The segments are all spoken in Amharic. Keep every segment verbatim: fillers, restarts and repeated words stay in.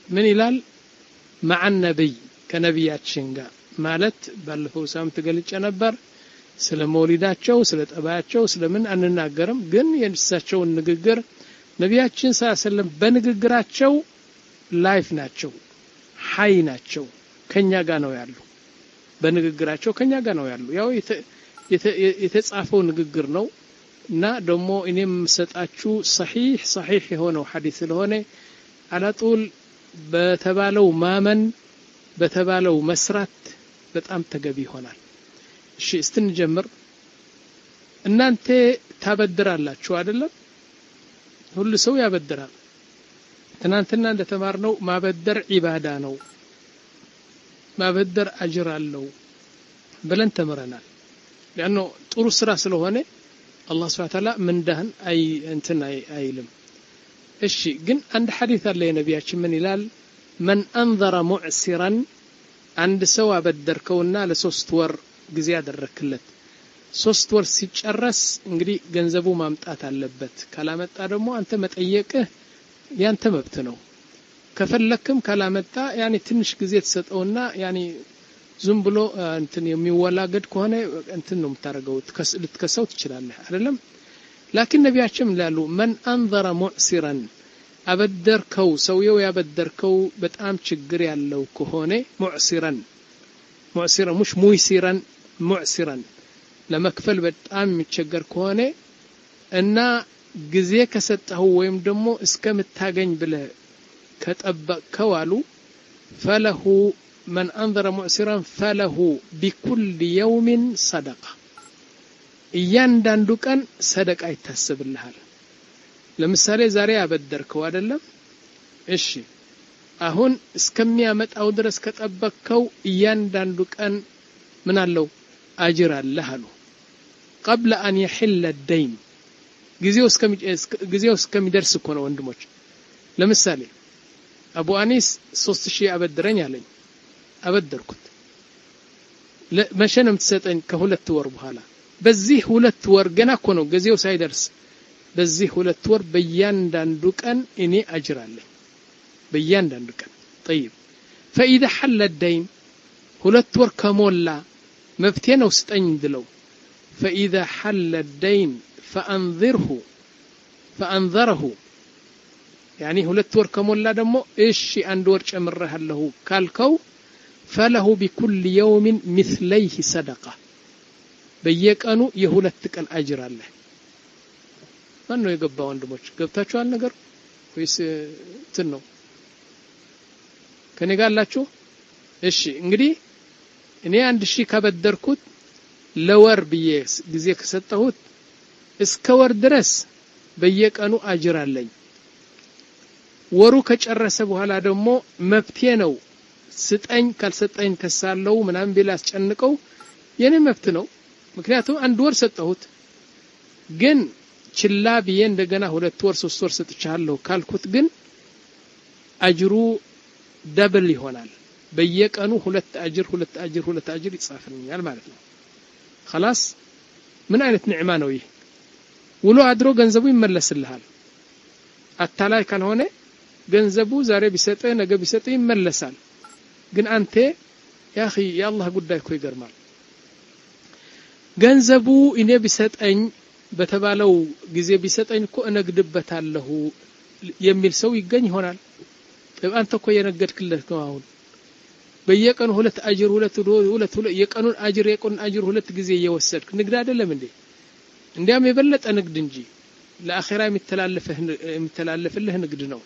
ምን ይላል مع النبي ከነቢያችን ጋር ማለት ባለፈው ሳምንት ገልጬ ነበር ስለ መውሊዳቸው ስለ ጠባያቸው ስለምን አንናገርም ግን የእሳቸውን ንግግር ነቢያችን ሰለላሁ በንግግራቸው ላይፍ ናቸው ሐይ ናቸው ከኛ ጋር ነው ያሉ በንግግራቸው ከኛ ጋር ነው ያሉ ያው የተጻፈው ንግግር ነው እና ደግሞ እኔም ሰጣችሁ صحيح صحيح የሆነው ሐዲስ ስለሆነ አላጡል በተባለው ማመን በተባለው መስራት በጣም ተገቢ ይሆናል እሺ እስትንጀምር እናንተ ታበድራላችሁ አይደለም ሁሉ ሰው ያበድራል ትናንትና እንደተማርነው ማበደር ዒባዳ ነው ማበደር አጅር አለው ብለን ተምረናል لانه ጥሩ ስራ ስለሆነ አላህ Subhanahu Wa Ta'ala ምንዳህን አይ እንትን አይልም እሺ ግን አንድ ሐዲስ አለ የነቢያችን ምን ይላል من انظر معسرا አንድ ሰው አበደርከውና ለሶስት ወር ጊዜ ያደረክለት ሶስት ወር ሲጨረስ እንግዲህ ገንዘቡ ማምጣት አለበት ካላመጣ ደግሞ አንተ መጠየቅህ ያንተ መብት ነው ከፈለክም ካላመጣ ያኒ ትንሽ ጊዜ ተሰጠውና ያኒ ዝም ብሎ እንትን የሚወላገድ ከሆነ እንትን ነው የምታረገው ልትከሰው ትችላለህ አይደለም لكن ነቢያችን ይላሉ من انظر معسرا አበደርከው ሰውየው ያበደርከው በጣም ችግር ያለው ከሆነ ሙዕሲራን ሙዕሲራን مش ሙይሲራን ሙዕሲራን ለመክፈል በጣም የሚቸገር ከሆነ እና ጊዜ ከሰጠው ወይም ደግሞ እስከምታገኝ ብለ ከጠበቀው አሉ فله من انظر معسرا فله بكل يوم صدقه እያንዳንዱ ቀን ሰደቃ ይታሰብልሃል ለምሳሌ ዛሬ አበደርከው አይደለም እሺ አሁን እስከሚያመጣው ድረስ ከጠበቀው እያንዳንዱ ቀን ምን አለው አጅር አለህ አሉ قبل ان يحل الدين ጊዜው እስከሚ ጊዜው እስከሚደርስ እኮ ነው ወንድሞች ለምሳሌ አቡ አኒስ ሶስት ሺህ አበድረኝ አለኝ አበደርኩት ለመቼ ነው የምትሰጠኝ ከሁለት ወር በኋላ በዚህ ሁለት ወር ገና እኮ ነው ጊዜው ሳይደርስ በዚህ ሁለት ወር በእያንዳንዱ ቀን እኔ አጅር አለኝ በእያንዳንዱ ቀን طيب فاذا حل الدين ሁለት ወር ከሞላ መፍቴ ነው ስጠኝ እንድለው فاذا حل الدين فانظره فانظره يعني ሁለት ወር ከሞላ ደግሞ እሺ አንድ ወር ጨምረሃለሁ ካልከው فله بكل يوم مثليه صدقه በየቀኑ የሁለት ቀን አጅር አለ ማን ነው የገባው ወንድሞች ገብታችኋል ነገር ወይስ እንትን ነው ከኔ ጋር አላችሁ እሺ እንግዲህ እኔ አንድ ሺህ ካበደርኩት ለወር ብዬ ጊዜ ከሰጠሁት እስከ ወር ድረስ በየቀኑ አጅር አለኝ ወሩ ከጨረሰ በኋላ ደግሞ መብቴ ነው ስጠኝ ካልሰጠኝ ከሳለው ምናምን ቢል አስጨንቀው የኔ መብት ነው ምክንያቱም አንድ ወር ሰጠሁት ግን ችላ ብዬ እንደገና ሁለት ወር ሶስት ወር ሰጥቻለሁ ካልኩት ግን አጅሩ ደብል ይሆናል በየቀኑ ሁለት አጅር ሁለት አጅር ሁለት አጅር ይጻፍልኛል ማለት ነው خلاص ምን አይነት ንዕማ ነው ይሄ ውሎ አድሮ ገንዘቡ ይመለስልሃል አታላይ ካልሆነ ገንዘቡ ዛሬ ቢሰጠ ነገ ቢሰጠ ይመለሳል ግን አንተ ያ اخي ያላህ ጉዳይ እኮ ይገርማል ገንዘቡ እኔ ቢሰጠኝ በተባለው ጊዜ ቢሰጠኝ እኮ እነግድበታለሁ የሚል ሰው ይገኝ ይሆናል አንተ እኮ የነገድክለት ነው አሁን በየቀኑ ሁለት አጅር ሁለት ሁለት የቀኑን አጅር የቀኑን አጅር ሁለት ጊዜ እየወሰድክ ንግድ አይደለም እንዴ እንዲያም የበለጠ ንግድ እንጂ ለአኺራ የሚተላለፈህ የሚተላለፍልህ ንግድ ነው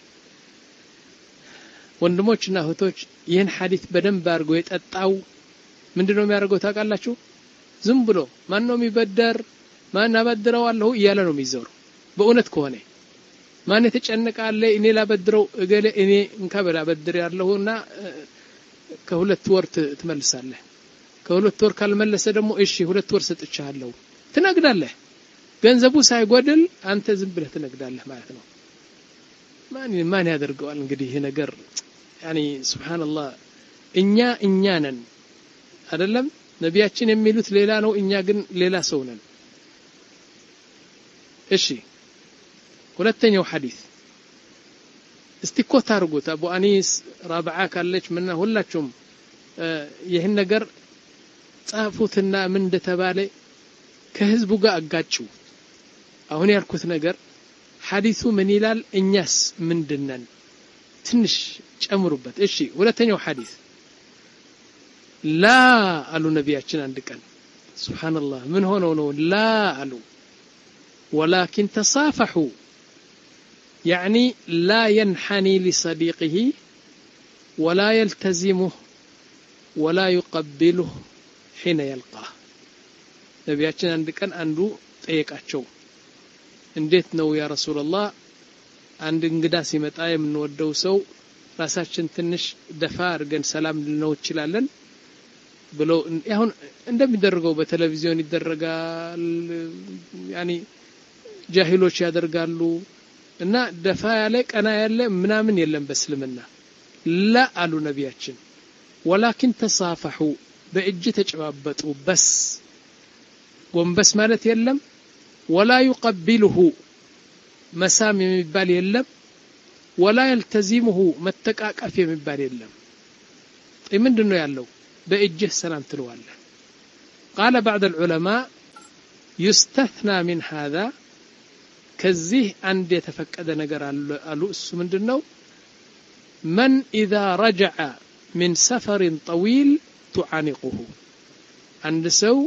ወንድሞችና እህቶች ይህን ሐዲስ በደንብ አድርጎ የጠጣው ምንድነው የሚያደርገው ታውቃላችሁ ዝም ብሎ ማን ነው የሚበደር ማን አበድረው አለው እያለ ነው የሚዘሩ በእውነት ከሆነ ማን የተጨነቃለ እኔ ላበድረው እገለ እኔ እንከበላ በድር ያለውና ከሁለት ወር ትመልሳለህ ከሁለት ወር ካልመለሰ ደግሞ እሺ ሁለት ወር ሰጥቻለሁ ትነግዳለህ ገንዘቡ ሳይጎድል አንተ ዝም ብለህ ትነግዳለህ ማለት ነው ማን ማን ያደርገዋል እንግዲህ ይሄ ነገር ያኒ ሱብሃንአላህ እኛ እኛ ነን አይደለም ነቢያችን የሚሉት ሌላ ነው እኛ ግን ሌላ ሰው ነን እሺ ሁለተኛው ሐዲስ استكوت አርጉት አቡ አኒስ ራብዓ ካለች ምን ሁላችሁም ይሄን ነገር ጻፉትና ምን እንደተባለ ከህዝቡ ጋር አጋጩ አሁን ያልኩት ነገር ሐዲሱ ምን ይላል እኛስ ምንድነን ትንሽ ጨምሩበት እሺ ሁለተኛው ሐዲስ ላ አሉ ነቢያችን አንድ ቀን ሱብሃንአላህ ምን ሆነው ነው ላ አሉ ولكن تصافحوا يعني لا ينحني لصديقه ولا يلتزمه ولا يقبله حين يلقاه ነቢያችን አንድ ቀን አንዱ ጠየቃቸው እንዴት ነው ያ ረሱላህ አንድ እንግዳ ሲመጣ የምንወደው ሰው ራሳችን ትንሽ ደፋ አድርገን ሰላም ልንለው ይችላልን ብለው አሁን እንደሚደረገው በቴሌቪዥን ይደረጋል ያኒ ጃሂሎች ያደርጋሉ እና ደፋ ያለ ቀና ያለ ምናምን የለም በእስልምና ላ አሉ ነቢያችን ولكن تصافحوا በእጅ ተጨባበጡ በስ ጎንበስ ማለት የለም ولا يقبله مسام የሚባል የለም ولا يلتزمه መተቃቀፍ የሚባል የለም ምንድነው ያለው በእጅህ ሰላም ትለዋለህ قال بعض العلماء يستثنى من هذا ከዚህ አንድ የተፈቀደ ነገር አሉ እሱ ምንድነው من اذا رجع من سفر طويل تعانقه አንድ ሰው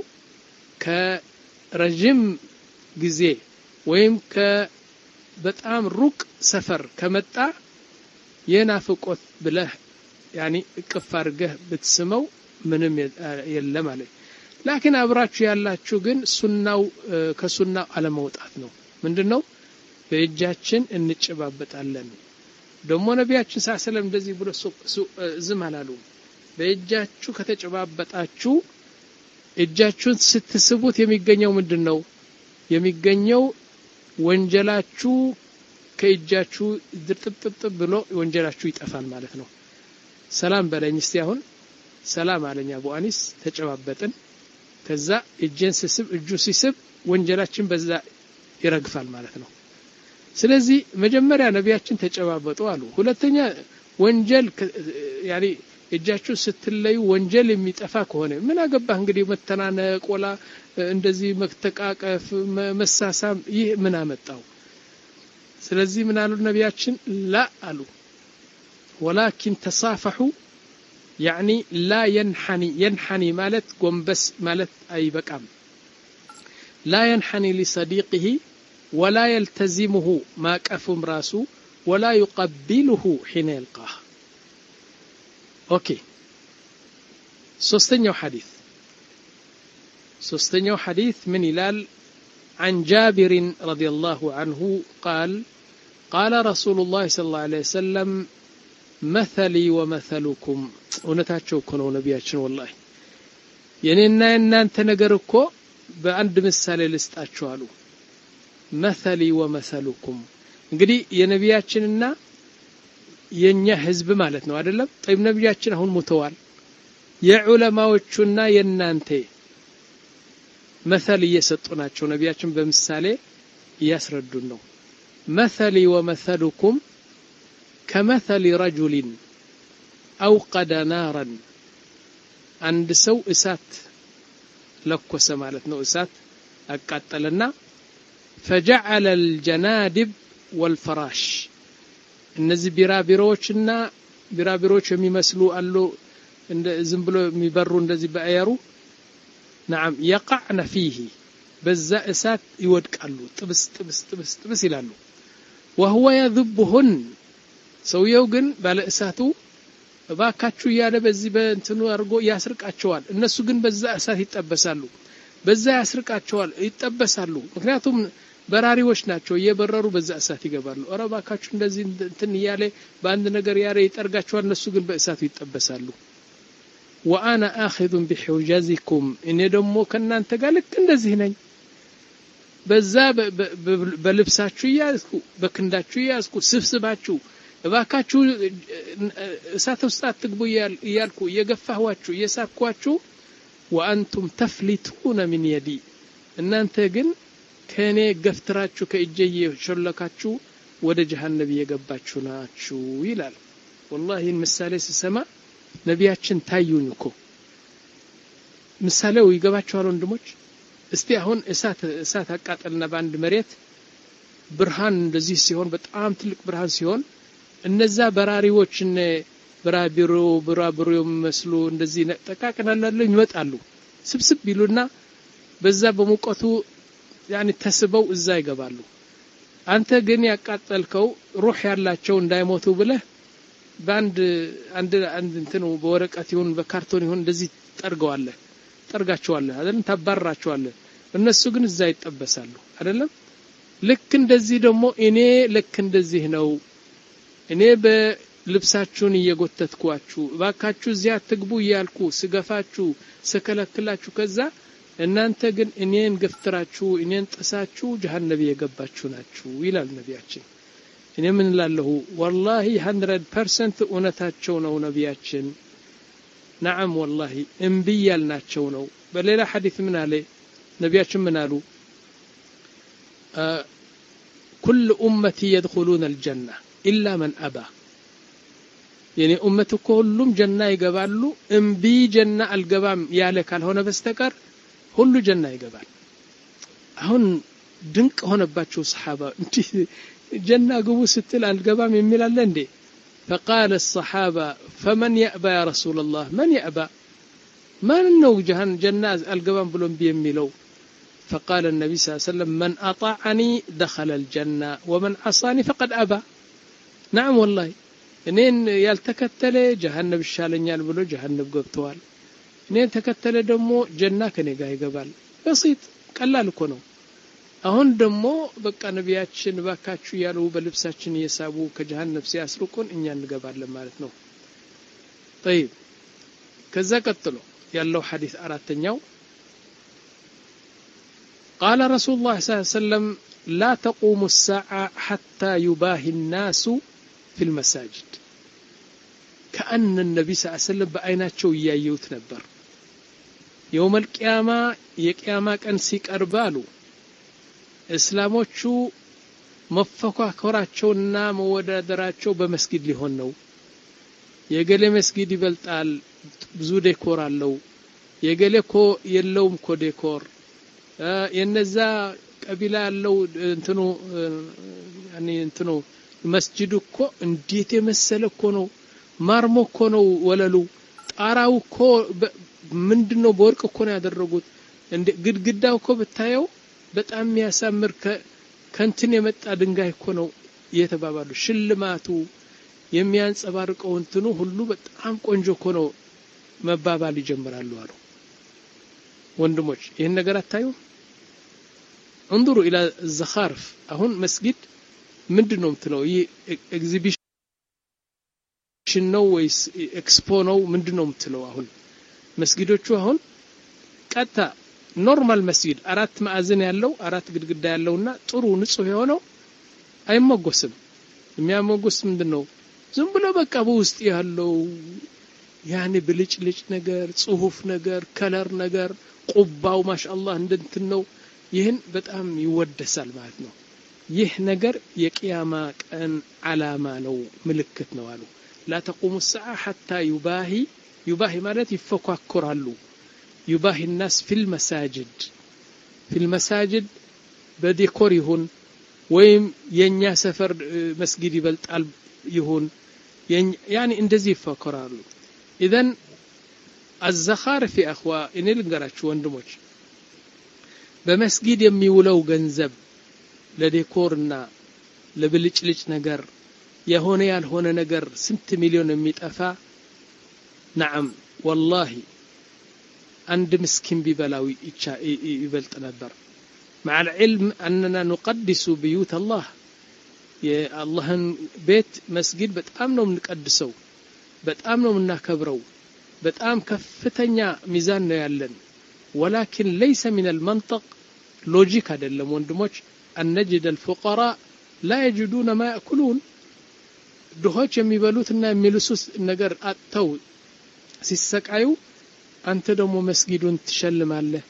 ከረጅም ጊዜ ወይም ከበጣም ሩቅ ሰፈር ከመጣ የናፍቆት ብለህ ያኒ እቅፍ አድርገህ ብትስመው ምንም የለም ማለት لكن አብራችሁ ያላችሁ ግን ሱናው ከሱናው አለመውጣት ነው ምንድነው በእጃችን እንጨባበጣለን ደሞ ነቢያችን ሰለላሁ እንደዚህ ብሎ ዝም አላሉ በእጃችሁ ከተጨባበጣችሁ እጃችሁን ስትስቡት የሚገኘው ምንድነው የሚገኘው ወንጀላችሁ ከእጃችሁ ድርጥጥጥ ብሎ ወንጀላችሁ ይጠፋል ማለት ነው ሰላም በለኝ እስቲ አሁን ሰላም አለኝ አቡ አኒስ ተጨባበጥን ከዛ እጄን ስስብ እጁ ሲስብ ወንጀላችን በዛ ይረግፋል ማለት ነው ስለዚህ መጀመሪያ ነቢያችን ተጨባበጡ አሉ ሁለተኛ ወንጀል ያኒ እጃችሁ ስትለዩ ወንጀል የሚጠፋ ከሆነ ምን አገባህ እንግዲህ መተናነቅ ወላ እንደዚህ መተቃቀፍ መሳሳም ይህ ምን አመጣው ስለዚህ ምን አሉ ነቢያችን ላ አሉ ولكن تصافحوا يعني لا ينحني ينحني مالت قنبس مالت أي بكام لا ينحني لصديقه ولا يلتزمه ما كفم راسه ولا يقبله حين يلقاه أوكي سوستنيو حديث سوستنيو حديث من إلال عن جابر رضي الله عنه قال قال رسول الله صلى الله عليه وسلم مثلي ومثلكم ونتاچو كنو نبياتنا والله የኔና እናንተ ነገር እኮ በአንድ ምሳሌ ልስጣችሁ አሉ مثلي ومثلكم እንግዲህ የነቢያችንና የኛ ህዝብ ማለት ነው አይደለም طيب ነቢያችን አሁን ሞተዋል የዑለማዎቹና የናንተ مثل እየሰጡናቸው ነቢያችን በምሳሌ ያስረዱን ነው مثلي ومثلكم كمثل رجل أوقد نارا عند سو إسات لكوس مالتنا إسات أقاتلنا فجعل الجنادب والفراش النزي برابروشنا برابروش يمثلوا قالوا زنبلو يبروا እንደዚህ በአየሩ نعم يقعن فيه በዛ እሳት ይወድቃሉ ጥብስ ጥብስ ጥብስ ጥብስ ይላሉ وهو يذبهن ሰውየው ግን ባለ እሳቱ ባካችሁ ያለ በዚህ በእንትኑ አርጎ ያስርቃቸዋል እነሱ ግን በዛ እሳት ይጠበሳሉ በዛ ያስርቃቸዋል ይጠበሳሉ ምክንያቱም በራሪዎች ናቸው እየበረሩ በዛ እሳት ይገባሉ ኧረ ባካችሁ እንደዚህ እንትን ያለ በአንድ ነገር ያረ ይጠርጋቸዋል እነሱ ግን በእሳቱ ይጠበሳሉ وانا اخذ بحجازكم እኔ ደግሞ ከናንተ ጋር ልክ እንደዚህ ነኝ በዛ በልብሳችሁ ያስኩ በክንዳችሁ ያስኩ ስብስባችሁ እባካችሁ እሳት ውስጥ አትግቡ ይያልኩ የገፋዋችሁ የሳኳችሁ وانتم تفلتون من يدي እናንተ ግን ከኔ ገፍትራችሁ ከእጄ ሸለካችሁ ወደ ጀሃነም የገባችሁ ናችሁ ይላል والله ምሳሌ ሲሰማ ነቢያችን ታዩኝ እኮ ምሳሌው ይገባችኋል ወንድሞች እስቲ አሁን እሳት እሳት አቃጠልና በአንድ መሬት ብርሃን እንደዚህ ሲሆን በጣም ትልቅ ብርሃን ሲሆን እነዛ በራሪዎችን በራቢሮ በራብሮ መስሉ እንደዚህ ተቃቅናላሉ ይመጣሉ ስብስብ ይሉና በዛ በሙቀቱ يعني ተስበው እዛ ይገባሉ አንተ ግን ያቃጠልከው ሩህ ያላቸው እንዳይሞቱ ብለህ ባንድ አንድ አንድ እንትኑ በወረቀት ይሁን በካርቶን ይሁን እንደዚህ ጠርገዋለህ ጠርጋቸዋለህ አይደል ታባራቸዋለህ እነሱ ግን እዛ ይጠበሳሉ አይደለም ልክ እንደዚህ ደግሞ እኔ ልክ እንደዚህ ነው እኔ በልብሳችሁን እየጎተትኳችሁ ባካችሁ እዚያ ትግቡ ይያልኩ ስገፋችሁ ስከለክላችሁ ከዛ እናንተ ግን እኔን ገፍትራችሁ እኔን ጥሳችሁ ጀሃነም የገባችሁ ናችሁ ይላል ነቢያችን እኔ ምን ላለሁ والله one hundred percent እውነታቸው ነው ነቢያችን نعم والله እንብያልናቸው ነው በሌላ ሐዲስ ምን አለ ነቢያችን ምን አሉ كل امتي يدخلون الجنه الا من ابى يعني امته كلهم جنه ይገባሉ እንቢ ጀና አልገባም ያለ ካልሆነ በስተቀር ሁሉ ጀና ይገባል አሁን ድንቅ ሆነባቸው ሰሃባ እንት ጀና ግቡ ስትል አልገባም የሚል አለ እንዴ فقال الصحابه فمن يأبى يا رسول الله من يأبى من نو جهن جنة القبام بلون بيميلو فقال النبي صلى الله عليه وسلم من أطاعني دخل الجنة ومن عصاني فقد أبى نعم والله إنين يلتكتل جهنم الشالنيال بلو جهنم قبطوال إنين تكتل دمو جنة كني قاي قبال بسيط قلال كونو አሁን ደግሞ በቃ ነቢያችን ባካችሁ ያሉ በልብሳችን የሳቡ ከጀሃነም ሲያስሩቁን እኛ እንገባለን ማለት ነው طيب ከዛ ቀጥሎ ያለው ሐዲስ አራተኛው قال رسول الله صلى الله عليه وسلم لا تقوم الساعة حتى يباهي الناس في المساجد كأن النبي صلى الله عليه وسلم بعيناቸው ያዩት ነበር يوم القيامة የቂያማ ቀን ሲቀርባሉ እስላሞቹ መፈካከራቸውና መወዳደራቸው በመስጊድ ሊሆን ነው የገሌ መስጊድ ይበልጣል ብዙ ዴኮር አለው የገሌ ኮ የለውም ኮ ዴኮር የነዛ ቀቢላ ያለው እንትኑ ያኒ እንትኑ መስጊዱ እኮ እንዴት የመሰለ እኮ ነው ማርሞ እኮ ነው ወለሉ ጣራው እኮ ምንድነው በወርቅ እኮ ነው ያደረጉት እንደ ግድግዳው እኮ ብታየው በጣም የሚያሳምር ከንትን የመጣ ድንጋይ እኮ ነው የተባባሉ ሽልማቱ የሚያንጸባርቀው እንትኑ ሁሉ በጣም ቆንጆ እኮ ነው መባባል ይጀምራሉ አሉ ወንድሞች ይሄን ነገር አታዩ انظروا الى الزخارف አሁን መስጊድ ምንድነው ምትለው ይሄ ኤግዚቢሽን ነው ወይስ ኤክስፖ ነው ምንድነው ምትለው አሁን መስጊዶቹ አሁን ቀጣ ኖርማል መስጊድ አራት ማዕዘን ያለው አራት ግድግዳ ያለውና ጥሩ ንጹህ የሆነው አይመጎስም የሚያመጎስ ምንድነው ዝም ብሎ በቃ በውስጥ ያለው ያኔ ብልጭልጭ ነገር ጽሁፍ ነገር ከለር ነገር ቁባው ማሻአላህ እንትን ነው ይህን በጣም ይወደሳል ማለት ነው ይህ ነገር የቂያማ ቀን ዓላማ ነው ምልክት ነው አሉ لا تقوم الساعة حتى يباهي يباهي ማለት ይፈካከራሉ يباهي الناس في المساجد في المساجد بديكور يهون ويم ينيا سفر مسجد يبلطال يهون يعني እንደዚህ ይፈከራሉ اذا الزخارف يا اخوا እኔ ልንገራችሁ ወንድሞች በመስጊድ የሚውለው ገንዘብ ለዲኮርና ለብልጭልጭ ነገር የሆነ ያልሆነ ነገር ስንት ሚሊዮን የሚጠፋ نعم والله عند مسكين ببلاوي يبلط نبر مع العلم أننا نقدس بيوت الله يا الله بيت مسجد بتأم ነው ምንቀድሰው በጣም ነው ምናከብረው በጣም ከፍተኛ ሚዛን ነው ያለን ولكن ليس من المنطق لوجيك አይደለም ወንድሞች أن نجد الفقراء لا يجدون ما يأكلون ድሆች የሚበሉትና የሚልሱት ነገር አጥተው ሲሰቃዩ أنت دمو مسجد تشلم عليه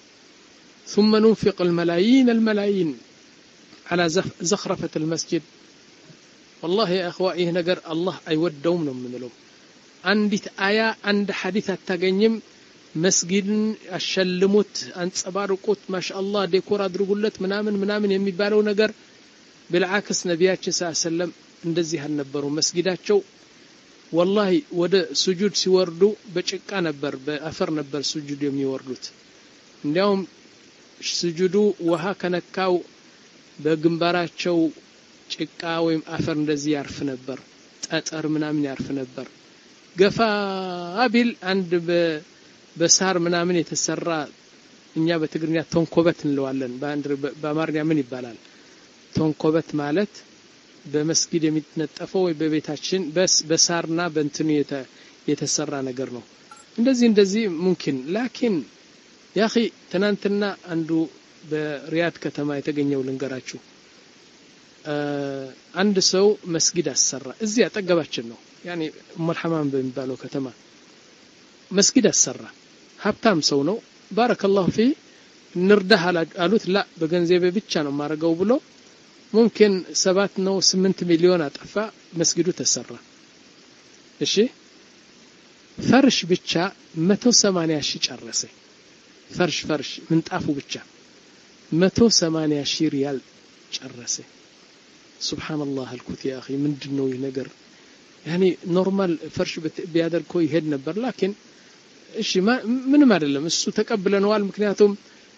ثم ننفق الملايين الملايين على زخرفة المسجد والله يا اخوة ይህ ነገር አላህ አይወደውም ነው የምንለው አንዲት አያ አንድ ሐዲስ አታገኝም መስጊድን አሸልሙት አንጸባርቁት ማሻአላህ ዴኮር አድርጉለት ምናምን ምናምን የሚባለው ነገር بالعكس ነብያችን ሰለላሁ እንደዚህ አልነበሩ መስጊዳቸው والله ወደ ስጁድ ሲወርዱ በጭቃ ነበር በአፈር ነበር ስጁድ የሚወርዱት እንዲያውም ስጁዱ ውሃ ከነካው በግንባራቸው ጭቃ ወይም አፈር እንደዚህ ያርፍ ነበር ጠጠር ምናምን ያርፍ ነበር ገፋ አቢል አንድ በሳር ምናምን የተሰራ እኛ በትግርኛ ቶንኮበት እንለዋለን በአንድ በአማርኛ ምን ይባላል ቶንኮበት ማለት በመስጊድ የሚተነጠፈው ወይ በቤታችን በስ በሳርና በእንትን የተሰራ ነገር ነው እንደዚህ እንደዚህ ممكن لكن يا اخي ትናንትና አንዱ በሪያድ ከተማ የተገኘው ልንገራችሁ አንድ ሰው መስጊድ አሰራ እዚህ አጠገባችን ነው يعني ኡም الحمام በሚባለው ከተማ መስጊድ አሰራ ሀብታም ሰው ነው ባረከላሁ ፊ ንርዳህ አሉት ላ በገንዘቤ ብቻ ነው ማረጋው ብሎ ممكن ሰባት ነው ስምንት ሚሊዮን አጠፋ መስጊዱ ተሰራ እሺ ፈርሽ ብቻ መቶ ሰማንያ ሺህ ጨረሰ ፈርሽ ፈርሽ ምንጣፉ ብቻ መቶ ሰማንያ ሺህ ሪያል ጨረሰ ሱብሃንአላህ አልኩት ያ اخي ምንድነው ይሄ ነገር يعني ኖርማል ፈርሽ ቢያደርኮ ይሄድ ነበር لكن እሺ ምንም አይደለም እሱ ተቀበለነዋል ምክንያቱም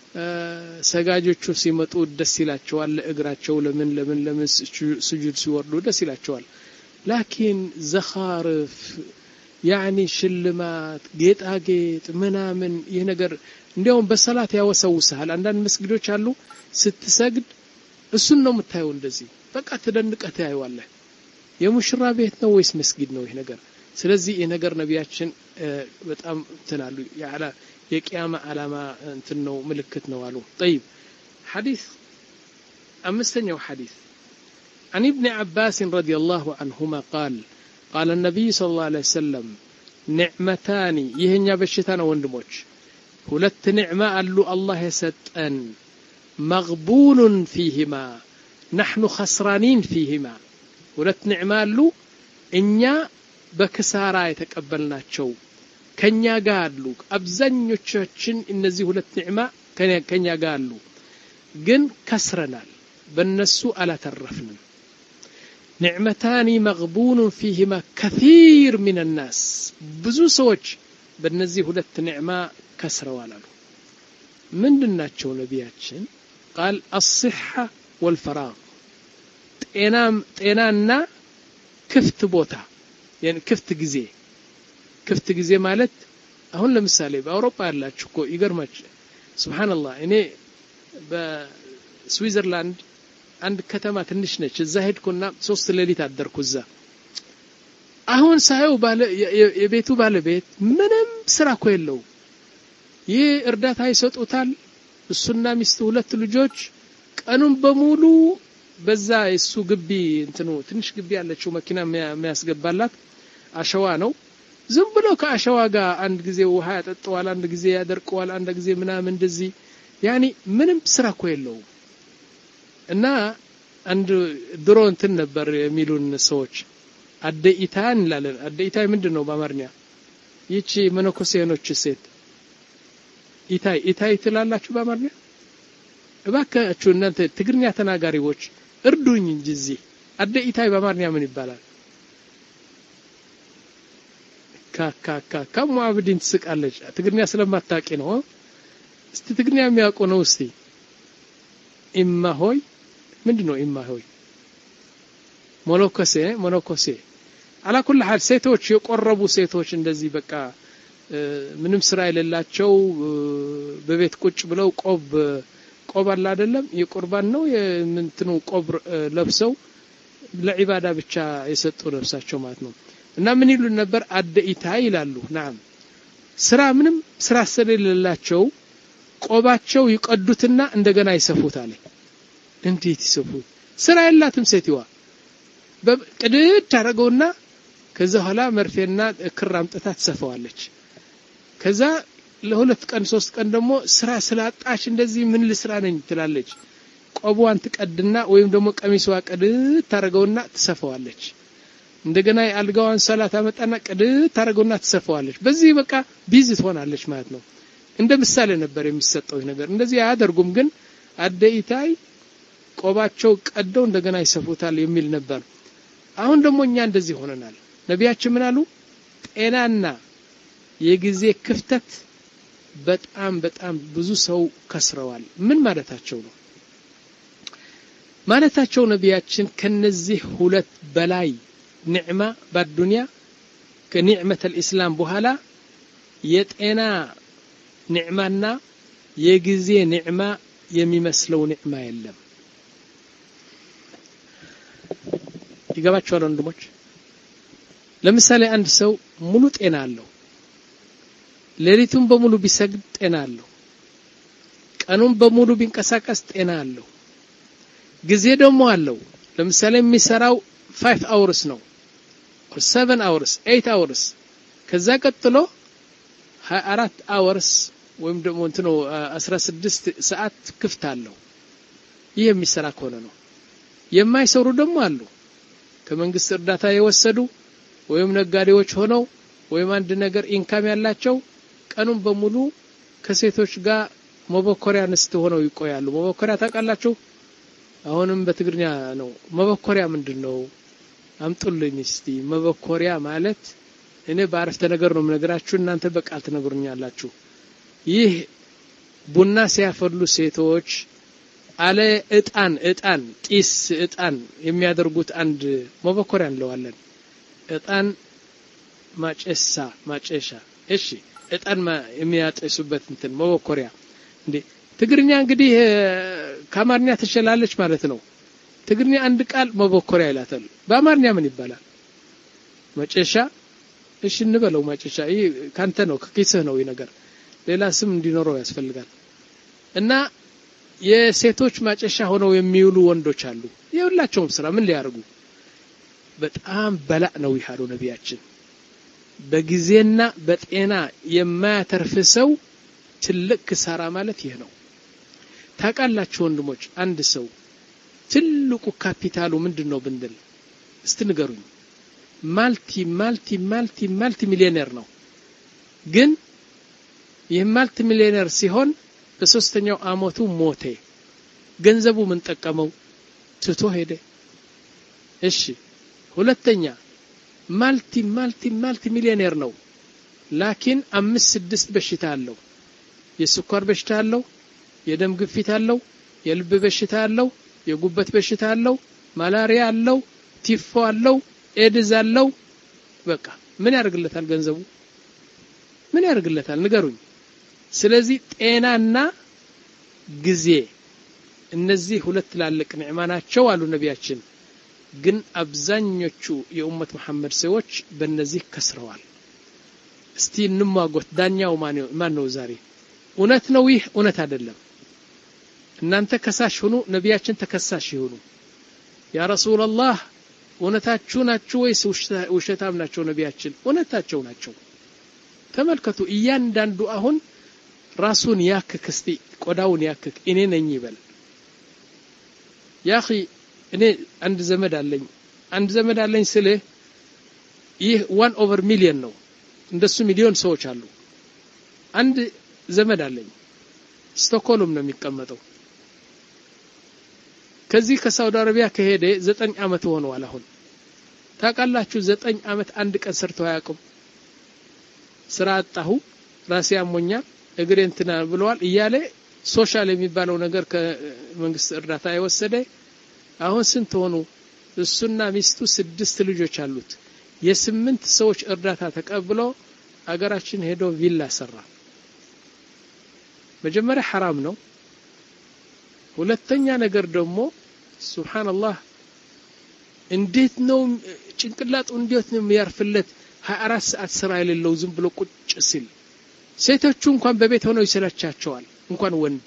ሰጋጆቹ ሲመጡ ደስ ይላቸዋል እግራቸው ለምን ለምን ለምን ስጁድ ሲወርዱ ደስ ይላቸዋል لكن ዘኻርፍ يعني ሽልማት ጌጣጌጥ ምናምን ይሄ ነገር እንዲያውም በሰላት ያወሰውሳል አንዳንድ መስጊዶች አሉ ስትሰግድ እሱን ነው የምታየው እንደዚህ በቃ ተደንቀህ ታየዋለህ የሙሽራ ቤት ነው ወይስ መስጊድ ነው ይሄ ነገር ስለዚህ ይሄ ነገር ነብያችን በጣም ተናሉ ያላ የቂያማ አላማ እንትን ነው ምልክት ነው አሉ طيب حديث امستنيو حديث عن ابن عباس رضي الله عنهما قال قال النبي صلى الله عليه وسلم نعمتان ይሄኛ በሽታ ነው ወንድሞች ሁለት ኒዕማ አሉ አላህ የሰጠን مغبون فيهما نحن خسرانين فيهما ሁለት ኒዕማ አሉ እኛ በክሳራ የተቀበልናቸው ከኛ ጋር አሉ አብዛኞቻችን እነዚህ ሁለት ኒዕማ ከኛ ጋር አሉ ግን ከስረናል በእነሱ አላተረፍንም نعمتان مغبون فيهما كثير من الناس ብዙ ሰዎች በእነዚህ ሁለት ኒዕማ ከስረዋል አሉ ምንድናቸው ነብያችን قال الصحة والفراغ ጤናም ጤናና ክፍት ቦታ يعني ክፍት ጊዜ ክፍት ጊዜ ማለት አሁን ለምሳሌ በአውሮፓ ያላችሁ እኮ ይገርማች ሱብሃንአላህ እኔ በስዊዘርላንድ አንድ ከተማ ትንሽ ነች እዛ ሄድኩና ሶስት ሌሊት አደርኩ እዛ አሁን ሳይው ባለ የቤቱ ባለቤት ምንም ስራ እኮ የለው ይህ እርዳታ ይሰጡታል እሱና ሚስቱ ሁለት ልጆች ቀኑን በሙሉ በዛ እሱ ግቢ እንትኑ ትንሽ ግቢ ያለችው መኪና የሚያስገባላት አሸዋ ነው ዝም ብሎ ከአሸዋ ጋር አንድ ጊዜ ውሃ ያጠጣዋል አንድ ጊዜ ያደርቀዋል አንድ ጊዜ ምናምን እንደዚህ يعني ምንም ስራ እኮ የለው እና አንድ ድሮ እንትን ነበር የሚሉን ሰዎች አደይታን ላለን አደይታይ ምንድነው በአማርኛ ይቺ መነኮሴኖች ሴት ኢታይ ኢታይ ትላላችሁ በአማርኛ እባካችሁ እናንተ ትግርኛ ተናጋሪዎች እርዱኝ እንጂ እዚህ አደይታይ በአማርኛ ምን ይባላል ካካካ ከሙአብዲን ትስቃለች ትግርኛ ስለማታቂ ነው እስቲ ትግርኛ የሚያውቁ ነው እስቲ ኢማ ሆይ ምንድነው ኢማ ሆይ ሞኖኮሴ ሞኖኮሴ على كل حال ሴቶች የቆረቡ ሴቶች እንደዚህ በቃ ምንም ስራ የሌላቸው በቤት ቁጭ ብለው ቆብ ቆብ አለ አይደለም የቁርባን ነው የምንትኑ ቆብ ለብሰው ለዒባዳ ብቻ የሰጡ ነፍሳቸው ማለት ነው እና ምን ይሉ ነበር አደይታ ይላሉ ናም ስራ ምንም ስራ ስለሌላቸው ቆባቸው ይቀዱትና እንደገና ይሰፉታል እንዴት ይሰፉት ስራ የላትም ሴትዋ በቅድድ ታረገውና ከዛ ኋላ መርፌና ክር አምጥታ ትሰፋዋለች ከዛ ለሁለት ቀን ሶስት ቀን ደግሞ ስራ ስላጣች እንደዚህ ምን ልስራ ነኝ ትላለች ቆቧን ትቀድና ወይም ደግሞ ቀሚሷ ቀድ ታረገውና ትሰፋዋለች እንደገና የአልጋዋን ሰላት አመጣና ቀድ ታረገውና ትሰፋዋለች በዚህ በቃ ቢዚ ትሆናለች ማለት ነው እንደ ምሳሌ ነበር የሚሰጠው ነገር እንደዚህ አያደርጉም ግን አደይታይ ቆባቸው ቀደው እንደገና ይሰፉታል የሚል ነበር አሁን ደግሞ እኛ እንደዚህ ሆነናል ነቢያችን ምን አሉ ጤናና የጊዜ ክፍተት በጣም በጣም ብዙ ሰው ከስረዋል ምን ማለታቸው ነው ማለታቸው ነቢያችን ከነዚህ ሁለት በላይ ኒዕማ በዱንያ ከኒዕመተ الاسلام በኋላ የጤና ኒዕማና የጊዜ ኒዕማ የሚመስለው ኒዕማ የለም ይገባችኋል ወንድሞች ለምሳሌ አንድ ሰው ሙሉ ጤና አለው ሌሊቱን በሙሉ ቢሰግድ ጤና አለው ቀኑን በሙሉ ቢንቀሳቀስ ጤና አለው ጊዜ ደግሞ አለው ለምሳሌ የሚሰራው five hours ነው or seven hours eight hours ከዛ ቀጥሎ twenty four hours ወይም ደግሞ እንትኑ sixteen ሰዓት ክፍት አለው ይሄ የሚሰራ ከሆነ ነው የማይሰሩ ደግሞ አሉ ከመንግስት እርዳታ የወሰዱ ወይም ነጋዴዎች ሆነው ወይም አንድ ነገር ኢንካም ያላቸው ቀኑን በሙሉ ከሴቶች ጋር መበኮሪያ ንስት ሆነው ይቆያሉ መበኮሪያ ታውቃላችሁ አሁንም በትግርኛ ነው መበኮሪያ ምንድነው አምጡልኝ እስቲ መበኮሪያ ማለት እኔ ባረፍተ ነገር ነው የምነግራችሁ እናንተ በቃል ትነግሩኛላችሁ ይህ ቡና ሲያፈሉ ሴቶች አለ እጣን እጣን ጢስ እጣን የሚያደርጉት አንድ መበኮሪያ እንለዋለን እጣን ማጨሳ ማጨሻ እሺ እጣን የሚያጨሱበት እንትን መበኮሪያ እንዴ ትግርኛ እንግዲህ ከአማርኛ ተሸላለች ማለት ነው ትግርኛ አንድ ቃል መበኮሪያ ይላታል በአማርኛ ምን ይባላል ማጨሻ እሺ እንበለው ማጨሻ ይሄ ካንተ ነው ከኪስህ ነው ይሄ ነገር ሌላ ስም እንዲኖረው ያስፈልጋል እና የሴቶች ማጨሻ ሆነው የሚውሉ ወንዶች አሉ የሁላቸውም ስራ ምን ሊያርጉ በጣም በላእ ነው ይሃሉ ነቢያችን በጊዜና በጤና የማያተርፍ ሰው ትልቅ ክሳራ ማለት ይሄ ነው ታውቃላችሁ ወንድሞች አንድ ሰው ትልቁ ካፒታሉ ምንድነው ብንል እስቲ ንገሩኝ ማልቲ ማልቲ ማልቲ ማልቲ ሚሊዮነር ነው ግን ይህ ማልቲ ሚሊዮነር ሲሆን በሶስተኛው አመቱ ሞተ ገንዘቡ ምን ጠቀመው ትቶ ሄደ እሺ ሁለተኛ ማልቲ ማልቲ ማልቲ ሚሊዮነር ነው ላኪን አምስት ስድስት በሽታ አለው የስኳር በሽታ አለው የደም ግፊት አለው የልብ በሽታ አለው የጉበት በሽታ አለው ማላሪያ አለው ቲፎ አለው ኤድዝ አለው በቃ ምን ያርግለታል ገንዘቡ ምን ያርግለታል ንገሩኝ ስለዚህ ጤናና ጊዜ እነዚህ ሁለት ላልቅ ኒዕማ ናቸው አሉ ነቢያችን ግን አብዛኞቹ የኡመት መሐመድ ሰዎች በእነዚህ ከስረዋል እስቲ እንማጎት ዳኛው ማን ነው ዛሬ እውነት ነው ይህ እውነት አይደለም እናንተ ከሳሽ ሆኑ ነቢያችን ተከሳሽ ይሆኑ ያ ረሱላህ እውነታችሁ ናችሁ ወይስ ውሸታም ናቸው ነቢያችን እውነታቸው ናቸው ተመልከቱ እያንዳንዱ አሁን ራሱን ያክክ እስቲ ቆዳውን ያክክ እኔ ነኝ ይበል ያኺ እኔ አንድ ዘመድ አለኝ አንድ ዘመድ አለኝ ስለ ይህ one over million ነው እንደሱ ሚሊዮን ሰዎች አሉ አንድ ዘመድ አለኝ ስቶክሆልም ነው የሚቀመጠው ከዚህ ከሳውዲ አረቢያ ከሄደ ዘጠኝ አመት ሆኗል አሁን ታውቃላችሁ ዘጠኝ አመት አንድ ቀን ሰርቶ አያውቅም ስራ አጣሁ ራሴ አሞኛል እግሬ እንትና ብለዋል እያለ ሶሻል የሚባለው ነገር ከመንግስት እርዳታ የወሰደ አሁን ስንት ሆኑ እሱና ሚስቱ ስድስት ልጆች አሉት የስምንት ሰዎች እርዳታ ተቀብሎ አገራችን ሄዶ ቪላ ሰራ መጀመሪያ حرام ነው ሁለተኛ ነገር ደግሞ ሱብሃንአላህ እንዴት ነው ጭንቅላቱ እንዴት ነው የሚያርፍለት ሃያ አራት ሰዓት ስራ የሌለው ዝም ብሎ ቁጭ ሲል ሴቶቹ እንኳን በቤት ሆነው ይሰላቻቸዋል እንኳን ወንድ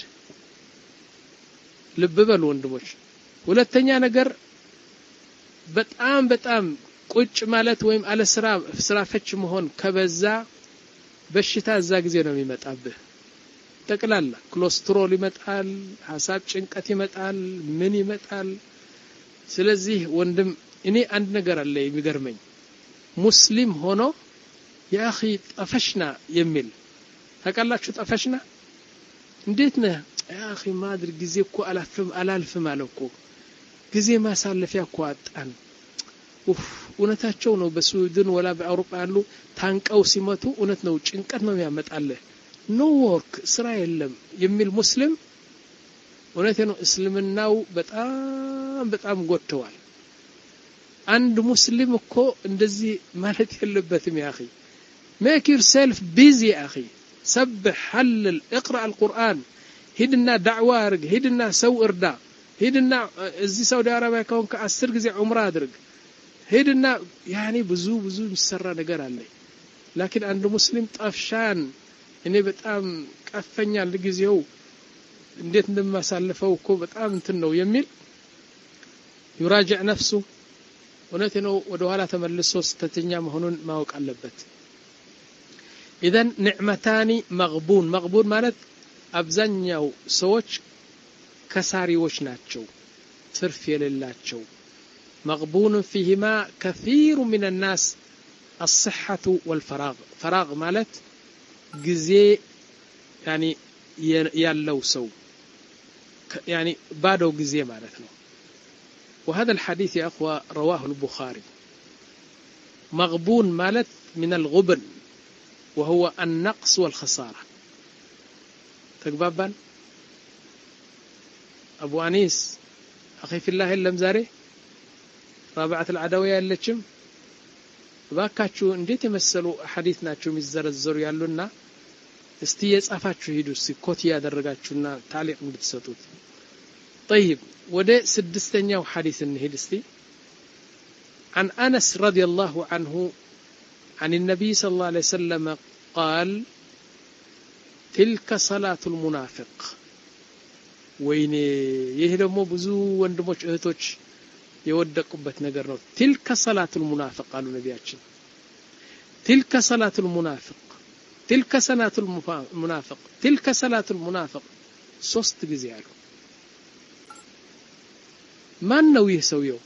ልብ በሉ ወንድሞች ሁለተኛ ነገር በጣም በጣም ቁጭ ማለት ወይም አለ ስራ ስራ ፈች መሆን ከበዛ በሽታ እዛ ጊዜ ነው የሚመጣብህ ጠቅላላ ኮሌስትሮል ይመጣል ሐሳብ ጭንቀት ይመጣል ምን ይመጣል ስለዚህ ወንድም እኔ አንድ ነገር አለ የሚገርመኝ ሙስሊም ሆኖ ያኺ ጠፈሽና የሚል ታውቃላችሁ ጠፈሽና እንዴት ነህ ያኺ ማድር ጊዜ እኮ አላልፍም አላልፍም አለኮ ጊዜ ማሳለፊያ እኮ አጣን ኡፍ እውነታቸው ነው በስዊድን ወላ በአውሮፓ ያሉ ታንቀው ሲመቱ እውነት ነው ጭንቀት ነው ያመጣልህ ኖ ወርክ ስራ የለም የሚል ሙስሊም እውነት ነው እስልምናው በጣም በጣም ጎድተዋል አንድ ሙስሊም እኮ እንደዚህ ማለት የለበትም ያኺ make yourself busy ያኺ سبح حلل اقرأ القرآن هيدنا دعوة ارق هيدنا سو اردا هيدنا ازي سعودي عربية كون كأسر ጊዜ ዑምራ አድርግ هيدنا يعني ብዙ ብዙ የሚሰራ ነገር አለ لكن አንድ ሙስሊም ጠፍሻን እኔ በጣም ቀፈኛል ለጊዜው እንዴት እንደማሳልፈው እኮ በጣም እንትን ነው የሚል يراجع نفسه እውነት ነው ወደ ኋላ ተመልሶ ስተተኛ መሆኑን ማወቅ አለበት اذا نعمتان مغبون مغبون ማለት አብዛኛው ሰዎች ከሳሪዎች ናቸው ትርፍ የሌላቸው مغبون فيهما كثير من الناس الصحة والفراغ فراغ ማለት ጊዜ يعني ያለው ሰው يعني ባዶ ጊዜ ማለት ነው وهذا الحديث يا اخوه رواه البخاري مغبون مالت من الغبن وهو النقص والخساره تقبابا ابو انيس اخي في الله اللهم زاري رابعه العدويه يلچم ባካችሁ እንዴት የመሰሉ ሐዲስ ናቸው የሚዘረዘሩ ያሉና እስቲ የጻፋችሁ ሂዱ ሲኮት ያደረጋችሁና ታሊቅ እንድትሰጡት طيب ወደ ስድስተኛው ሐዲስ እንሄድ እስቲ عن انس رضي الله عنه عن النبي صلى الله عليه وسلم قال تلك صلاة المنافق وين ይሄ ደግሞ ብዙ ወንድሞች እህቶች የወደቁበት ነገር ነው تلك صلاة المنافق قالوا ነብያችን تلك صلاة المنافق تلك صلاة المنافق تلك صلاة المنافق ሶስት ጊዜ አሉ ማን ነው ይህ ሰውየው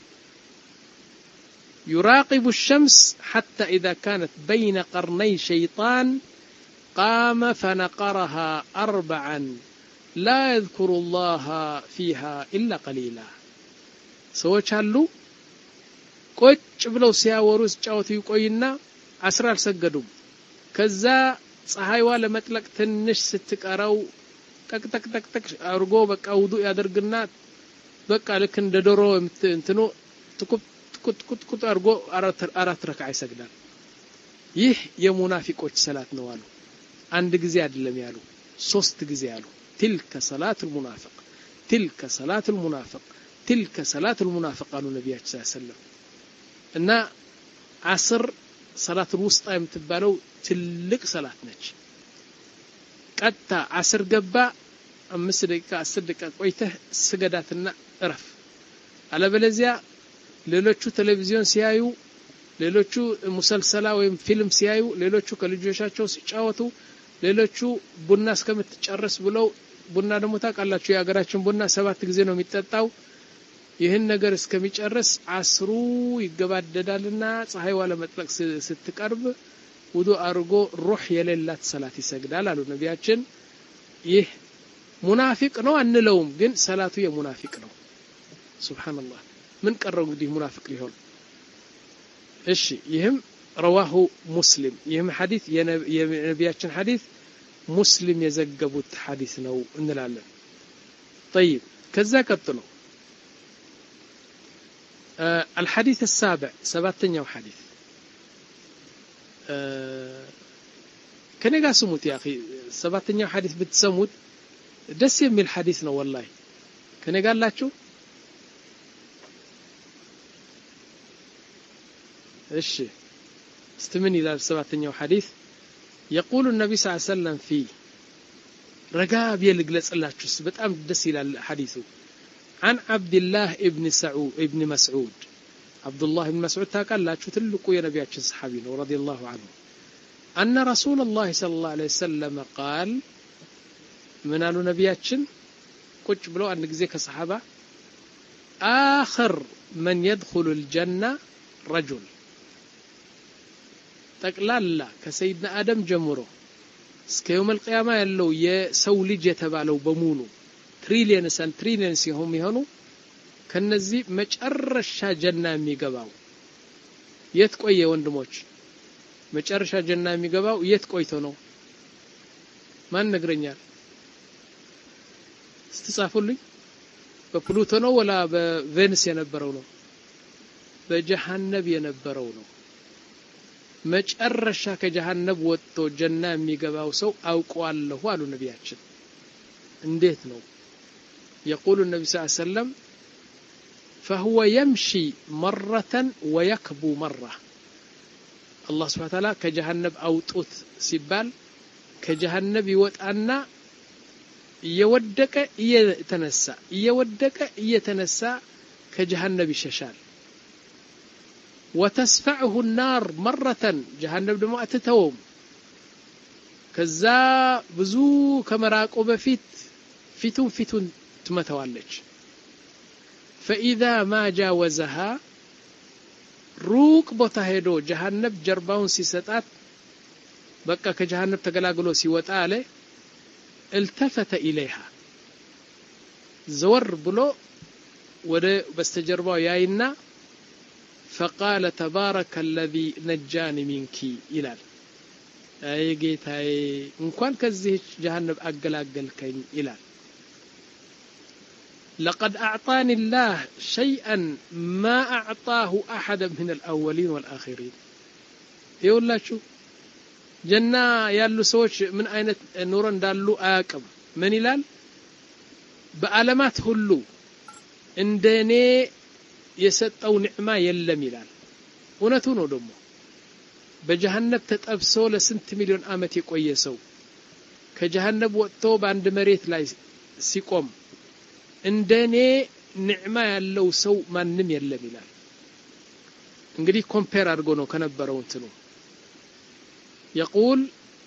يراقب الشمس حتى إذا كانت بين قرني شيطان قام فنقرها أربعا لا يذكر الله فيها إلا قليلا ሰዎች አሉ ቁጭ ብለው ሲያወሩ ሲጫወቱ ይቆይና አስራ አልሰገዱም ከዛ ፀሐይዋ ለመጥለቅ ትንሽ ስትቀረው ጠቅ ጠቅ ጠቅ ጠቅ አርጎ በቃ ውዱእ ያደርግና በቃ ልክ እንደ ዶሮ እንትኑ ትኩት ትኩት ትኩት አርጎ አራት አራት ረካዓ ይሰግዳል ይህ የሙናፊቆች ሰላት ነው አሉ አንድ ጊዜ አይደለም ያሉ ሶስት ጊዜ ያሉ تلك صلاة المنافق تلك صلاة المنافق تلك صلاة المنافق قالوا النبي صلى الله عليه وسلم ان عصر صلاة الوسطى የምትባለው ትልቅ ሰላት ነች ቀጣ عصر ገባ አምስት ደቂቃ አስር ደቂቃ ቆይተህ ስገዳትና እረፍ አለበለዚያ ሌሎቹ ቴሌቪዥን ሲያዩ ሌሎቹ ሙሰልሰላ ወይም ፊልም ሲያዩ ሌሎቹ ከልጆቻቸው ሲጫወቱ ሌሎቹ ቡና እስከምትጨርስ ብለው ቡና ደግሞ ታውቃላችሁ የሀገራችን ቡና ሰባት ጊዜ ነው የሚጠጣው ይህን ነገር እስከሚጨርስ አስሩ ይገባደዳልና ፀሐይዋ ለመጥለቅ ስትቀርብ ውዱእ አርጎ ሩህ የሌላት ሰላት ይሰግዳል አሉ ነብያችን ይህ ሙናፊቅ ነው አንለውም ግን ሰላቱ የሙናፊቅ ነው ሱብሃንአላህ ምን ቀረው እንግዲህ ሙናፊቅ ሊሆን እሺ ይህም رواه مسلم ይህም ሐዲስ የነብያችን ሐዲስ ሙስሊም የዘገቡት ሐዲስ ነው እንላለን طيب ከዛ ቀጥሎ الحديث السابع سبعتኛው ሐዲስ ከነጋ ስሙት يا اخي ሰባተኛው ሐዲስ ብትሰሙት ደስ የሚል ሐዲስ ነው والله ከነጋ አላችሁ እሺ استمن الى سبعتኛው ሐዲስ يقول النبي صلى الله عليه وسلم في رغاب يلغلጽላችሁስ በጣም ደስ ይላል ሐዲሱ عن عبد الله ابن سعود ابن مسعود عبد الله بن مسعود ታውቃላችሁ ትልቁ የነብያችን ሰሃቢ ነው رضي الله عنه أن رسول الله صلى الله عليه وسلم قال ምን አሉ ነቢያችን ቁጭ ብለው አንድ ጊዜ ከሰሃባ آخر من يدخل الجنة رجل ጠቅላላ ከሰይድና አደም ጀምሮ እስከ يوم القيامة ያለው የሰው ልጅ የተባለው በሙሉ ትሪሊየንስ and ትሪሊየንስ ይሁን ይሆኑ ከነዚህ መጨረሻ ጀና የሚገባው የት ቆየ ወንድሞች መጨረሻ ጀና የሚገባው የት ቆይቶ ነው ማን ነግረኛል استጻፉልኝ በፕሉቶ ነው ወላ በቬንስ የነበረው ነው በጀሃነም የነበረው ነው መጨረሻ ከጀሃነም ወጥቶ ጀና የሚገባው ሰው አውቀዋለሁ አሉ ነቢያችን እንዴት ነው يقول النبي صلى الله عليه وسلم فهو يمشي مرة ويكبو مرة الله سبحانه وتعالى كجهنم أوطوت سيبال كجهنم يوطأنا يودك يتنسى يودك يتنسى كجهنم يششال وتسفعه النار مرة جهنم دمو أتتوم كذا بزو كمراقو بفيت فيتون فيتون تمتوالج فإذا ما جاوزها روك بوتاهدو جهنم جرباون سيسطات بقى كجهنم تقلاقلو سيوطا عليه التفت إليها زور بلو وده بستجرباو ياينا فقال تبارك الذي نجاني منك إلى أي جيت هاي إنكان كزيه جهنم أقلاقلكين إلى لقد أعطاني الله شيئا ما أعطاه أحد من الأولين والآخرين يقول لا شو جنة يالو سوش من أين نورا دالو آكم من إلال بألمات هلو اندني يسطو نعمة يلم إلال ونتونو دمو بجهنم تتأبسو لسنت مليون آمت يقويسو كجهنم وقتو باند مريت لا سيقوم እንደኔ ንዕማ ያለው ሰው ማንንም የለም ይላል እንግዲህ ኮምፔር አድርጎ ነው ከነበረው እንትኑ يقول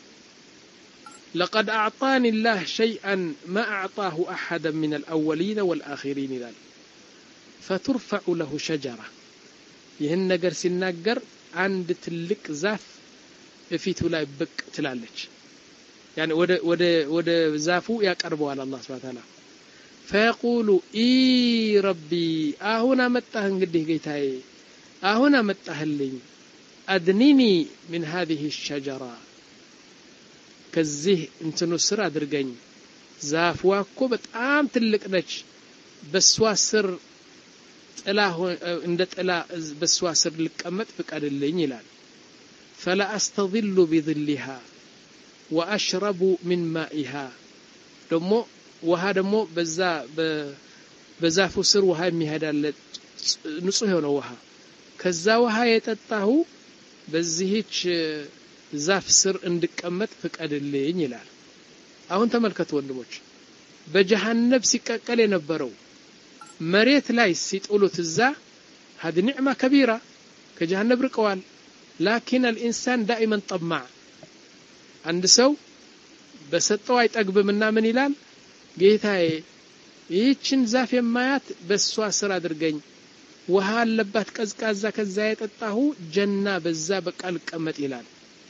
لقد أعطاني الله شيئا ما أعطاه أحدا من الأولين والآخرين ይላል فترفع له شجرة ይህን ነገር ሲናገር አንድ ትልቅ ዛፍ በፊቱ ላይ ብቅ ትላለች يعني ወደ ወደ ወደ ዛፉ ያቀርበዋል አላህ Subhanahu Wa Ta'ala فيقول اي ربي اهنا متاه እንግዲህ ጌታዬ አሁን አመጣህልኝ ادنيني من هذه الشجره ከዚህ እንትኑ ስር አድርገኝ ዛፍዋ እኮ በጣም ትልቅ ነች በሷ ስር ጥላ እንደ ጥላ በሷ ስር ልቀመጥ ፍቀድልኝ ይላል فلا استظل بظلها واشرب من مائها ደሞ ውሃ ደግሞ በዛ በዛፉ ስር ውሃ የሚሄዳለ ንጹህ የሆነ ውሃ ከዛ ውሃ የጠጣሁ በዚህች ዛፍ ስር እንድቀመጥ ፍቀድልኝ ይላል አሁን ተመልከቱ ወንድሞች በጀሃነም ሲቀቀል የነበረው መሬት ላይ ሲጥሉት እዛ هذه نعمة كبيرة كجهنم رقوال لكن الإنسان دائما طماع عند سو بسطوا አይጠግብምና ምን ይላል ጌታዬ ይህችን ዛፍ የማያት በሷ ስር አድርገኝ ውሃ አለባት ቀዝቃዛ ከዛ የጠጣሁ ጀና በዛ በቃል ቀመጥ ይላል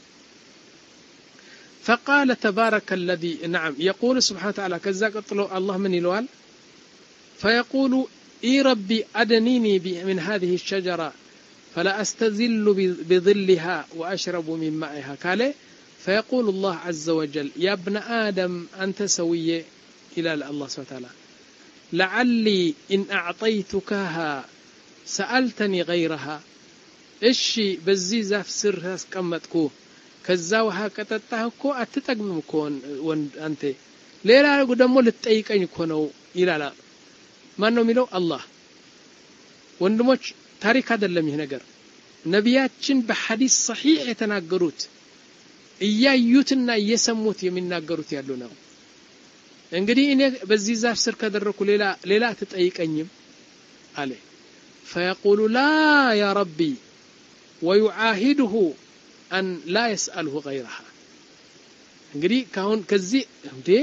فقال تبارك الذي نعم يقول سبحانه وتعالى كذا قتلوا الله من يلوال فيقول اي ربي ادنيني من هذه الشجرة فلا استذل بظلها واشرب من مائها قال فيقول الله عز وجل يا ابن آدم أنت سوية إلى الله سبحانه وتعالى لعلي إن أعطيتكها سألتني غيرها إشي بزي زاف سر كمتكو كزاوها كتتهكو أتتقمكون أنت ليلا قدمو للتأيكين يكونوا إلى لا ما أنه ملو الله وندموش تاريخ هذا اللي مهنقر نبياتشن بحديث صحيح يتناقروت እያዩትና እየሰሙት የሚናገሩት ያሉ ነው እንግዲህ እኔ በዚህ ዛፍ ስር ከደረኩ ሌላ ሌላ ተጠይቀኝም አለ فيقول لا يا ربي ويعاهده أن لا يسأله غيرها እንግዲህ ካሁን ከዚህ እንዴ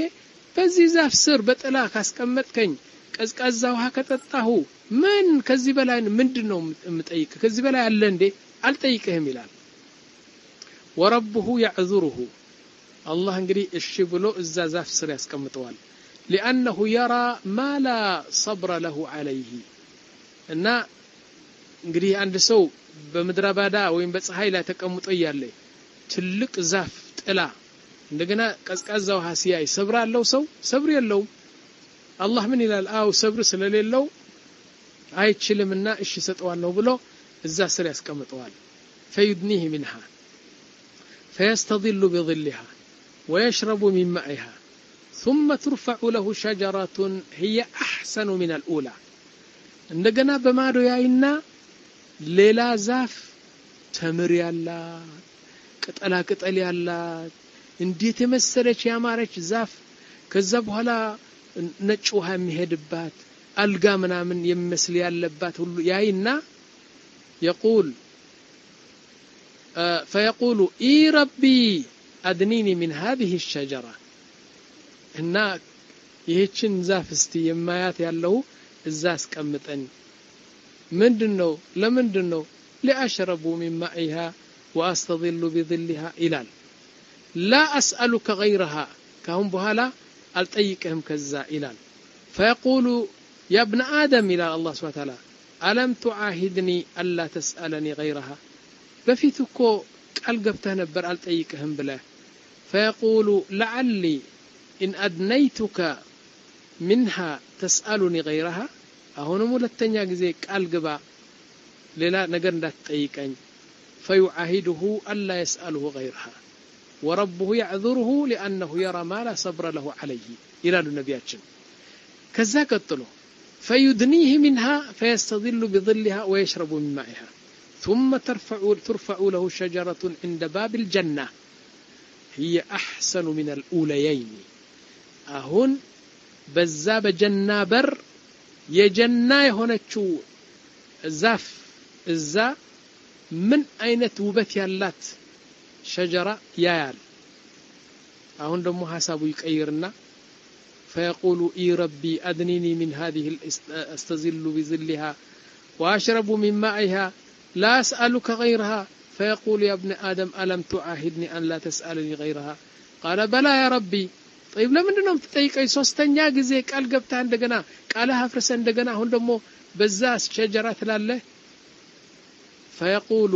በዚህ ዛፍ ስር በጥላ ካስቀመጥከኝ ቀዝቃዛ ውሃ ከጠጣሁ ምን ከዚህ በላይ ምንድነው የምጠይቅ ከዚህ በላይ አለ እንዴ አልጠይቅህም ይላል ወረብሁ يعذره الله እንግዲህ እሺ ብሎ እዛ ዛፍ ስር ያስቀምጠዋል لانه يرى ما لا صبر له عليه እና እንግዲህ አንድ ሰው በመድራ ባዳ ወይም በፀሐይ ላይ ተቀምጦ ያለ ትልቅ ዛፍ ጥላ እንደገና ቀዝቃዛ ውሃ ሲያይ ሰብር አለው ሰው ሰብር የለውም አላህ ምን ይላል አው ሰብር ስለሌለው አይችልምና እሺ ሰጠዋለሁ ብሎ እዛ ስር ያስቀምጠዋል فيدنيه منها فيستظل بظلها ويشرب من مائها ثم ترفع له شجرة هي أحسن من الأولى እንደገና በማዶ ያይና ሌላ ዛፍ ተምር ያላት ቅጠላ ቅጠል ያላት እንዴት የመሰለች ያማረች ዛፍ ከዛ በኋላ ነጭ ውሃ የሚሄድባት አልጋ ምናምን የሚመስል ያለባት ሁሉ ያይና يقول آه فيقول اي ربي ادنيني من هذه الشجرة እና ይህችን ዛፍ እስቲ የማያት ያለው እዛ አስቀምጠኝ ምንድነው ለምንድነው لاشرب من مائها واستظل بظلها الى لا اسالك غيرها كهم بحالا الطيقهم كذا الى فيقول يا ابن ادم الى الله سبحانه وتعالى الم تعاهدني الا تسالني غيرها بفيتكو قال غبته نبر الطيقهم بلا فيقول لعلي ان ادنيتك منها تسالني غيرها አሁንም ሁለተኛ ጊዜ ቃል ግባ ሌላ ነገር እንዳትጠይቀኝ فيعاهده الا يساله غيرها وربه يعذره لانه يرى ما لا صبر له عليه الى النبياتين كذا قتلوا فيدنيه منها فيستظل بظلها ويشرب من مائها ثم ترفع ترفع له شجرة عند باب الجنة هي احسن من الاوليين اهون بذا بجنة بر የጀና የሆነችው ዛፍ እዛ ምን አይነት ውበት ያላት ሸጀራ ያያል አሁን ደግሞ ሐሳቡ ይቀይርና فيقول اي ربي ادنيني من هذه استظل بظلها واشرب من مائها لا اسالك غيرها فيقول يا ابن ادم الم تعاهدني ان لا تسالني غيرها قال بلى يا ربي طيب ለምንድን ነው የምትጠይቀኝ ሶስተኛ ጊዜ ቃል ገብታ እንደገና ቃልህ አፍርሰ እንደገና አሁን ደግሞ በዛ ሸጀራ ትላለህ فيقول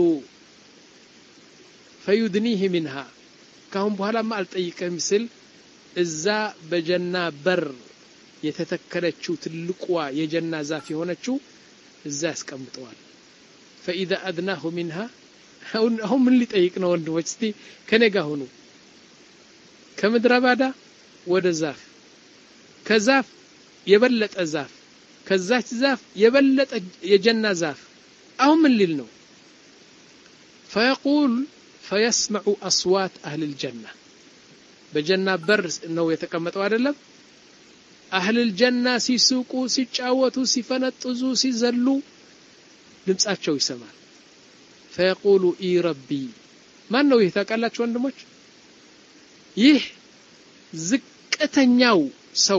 فيدنيه منها ካሁን በኋላማ አልጠይቀም ሲል እዛ በጀና በር የተተከለችው ትልቁዋ የጀና ዛፍ የሆነችው እዛ ያስቀምጠዋል فاذا ادناه منها አሁን ምን ሊጠይቅ ነው ወንድሞች እስቲ ከኔ ጋር ሆኑ ከምድረ ባዳ ወደ ዛፍ ከዛፍ የበለጠ ዛፍ ከዛች ዛፍ የበለጠ የጀና ዛፍ አሁን ምን ሊል ነው فيقول فيسمع اصوات اهل الجنه በጀና በር ነው የተቀመጠው አይደለም اهل الجنه ሲሱቁ ሲጫወቱ ሲፈነጥዙ ሲዘሉ ድምጻቸው ይሰማል فيقول اي ربي ማን ነው ይሄ ታውቃላችሁ ወንድሞች ይህ ዝቅተኛው ሰው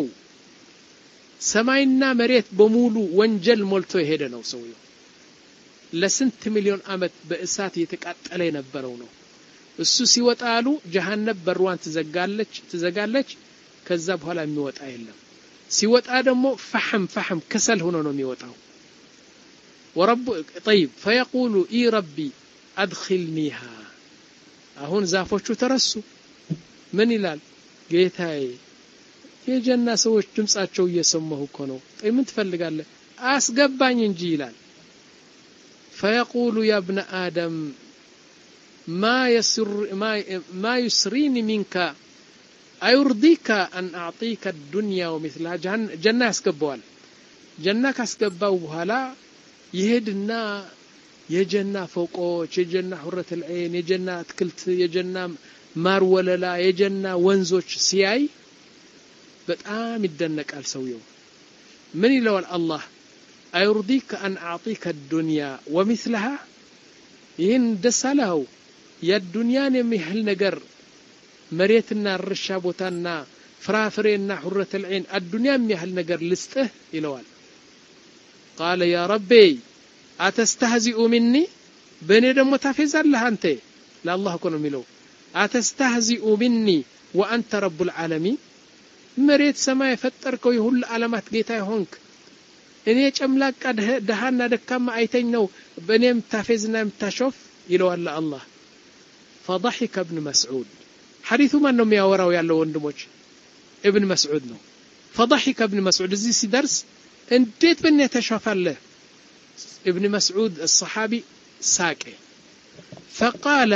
ሰማይና መሬት በሙሉ ወንጀል ሞልቶ የሄደ ነው ሰውየው ለስንት ሚሊዮን አመት በእሳት የተቃጠለ የነበረው ነው እሱ ሲወጣሉ ጀሃነም በርዋን ትዘጋለች ትዘጋለች ከዛ በኋላ የሚወጣ የለም ሲወጣ ደግሞ ፈحم ፈحم ከሰል ሆኖ ነው የሚወጣው ورب طيب فيقول اي ربي ادخلنيها አሁን ዛፎቹ ተረሱ ምን ይላል ጌታዬ የጀና ሰዎች ድምጻቸው እየሰማሁ እኮ ነው ጠይ ምን ትፈልጋለህ አስገባኝ እንጂ ይላል فيقول يا ابن ادم ما يسر ما ما يسريني منك ايرضيك ان اعطيك الدنيا ومثلها جنة ያስገባዋል ጀና ካስገባው በኋላ ይሄድና የጀና ፎቆች የጀና ሁረት العين የጀና አትክልት የጀና ማር ወለላ የጀና ወንዞች ሲያይ በጣም ይደነቃል ሰውየው ምን ይለዋል አላህ አይርዲክ አን አዕጢከ الدنيا ومثلها ይህን ደሳለው የዱንያን የሚህል ነገር መሬትና ርሻ ቦታና ፍራፍሬና ሁረት العين الدنيا የሚያህል ነገር ልስጥህ ይለዋል قال يا ربي أتستهزئ مني በኔ ደግሞ ታፈዛለህ አንተ ለአላህ እኮ ነው የሚለው أتستهزئ مني وأنت رب العالمين መሬት ሰማይ ፈጠርከው የሁሉ ዓለማት ጌታ ይሆንክ እኔ ጨምላቃ ደሃና ደካማ አይተኝ ነው በኔም ታፈዝና የምታሾፍ ይለዋል አላህ فضحك ابن مسعود حديث ما ነው የሚያወራው ያለው ወንድሞች ابن مسعود ነው فضحك ابن مسعود እዚህ ሲደርስ እንዴት በእኔ ተሻፋለህ ابن مسعود الصحابي ساقه فقال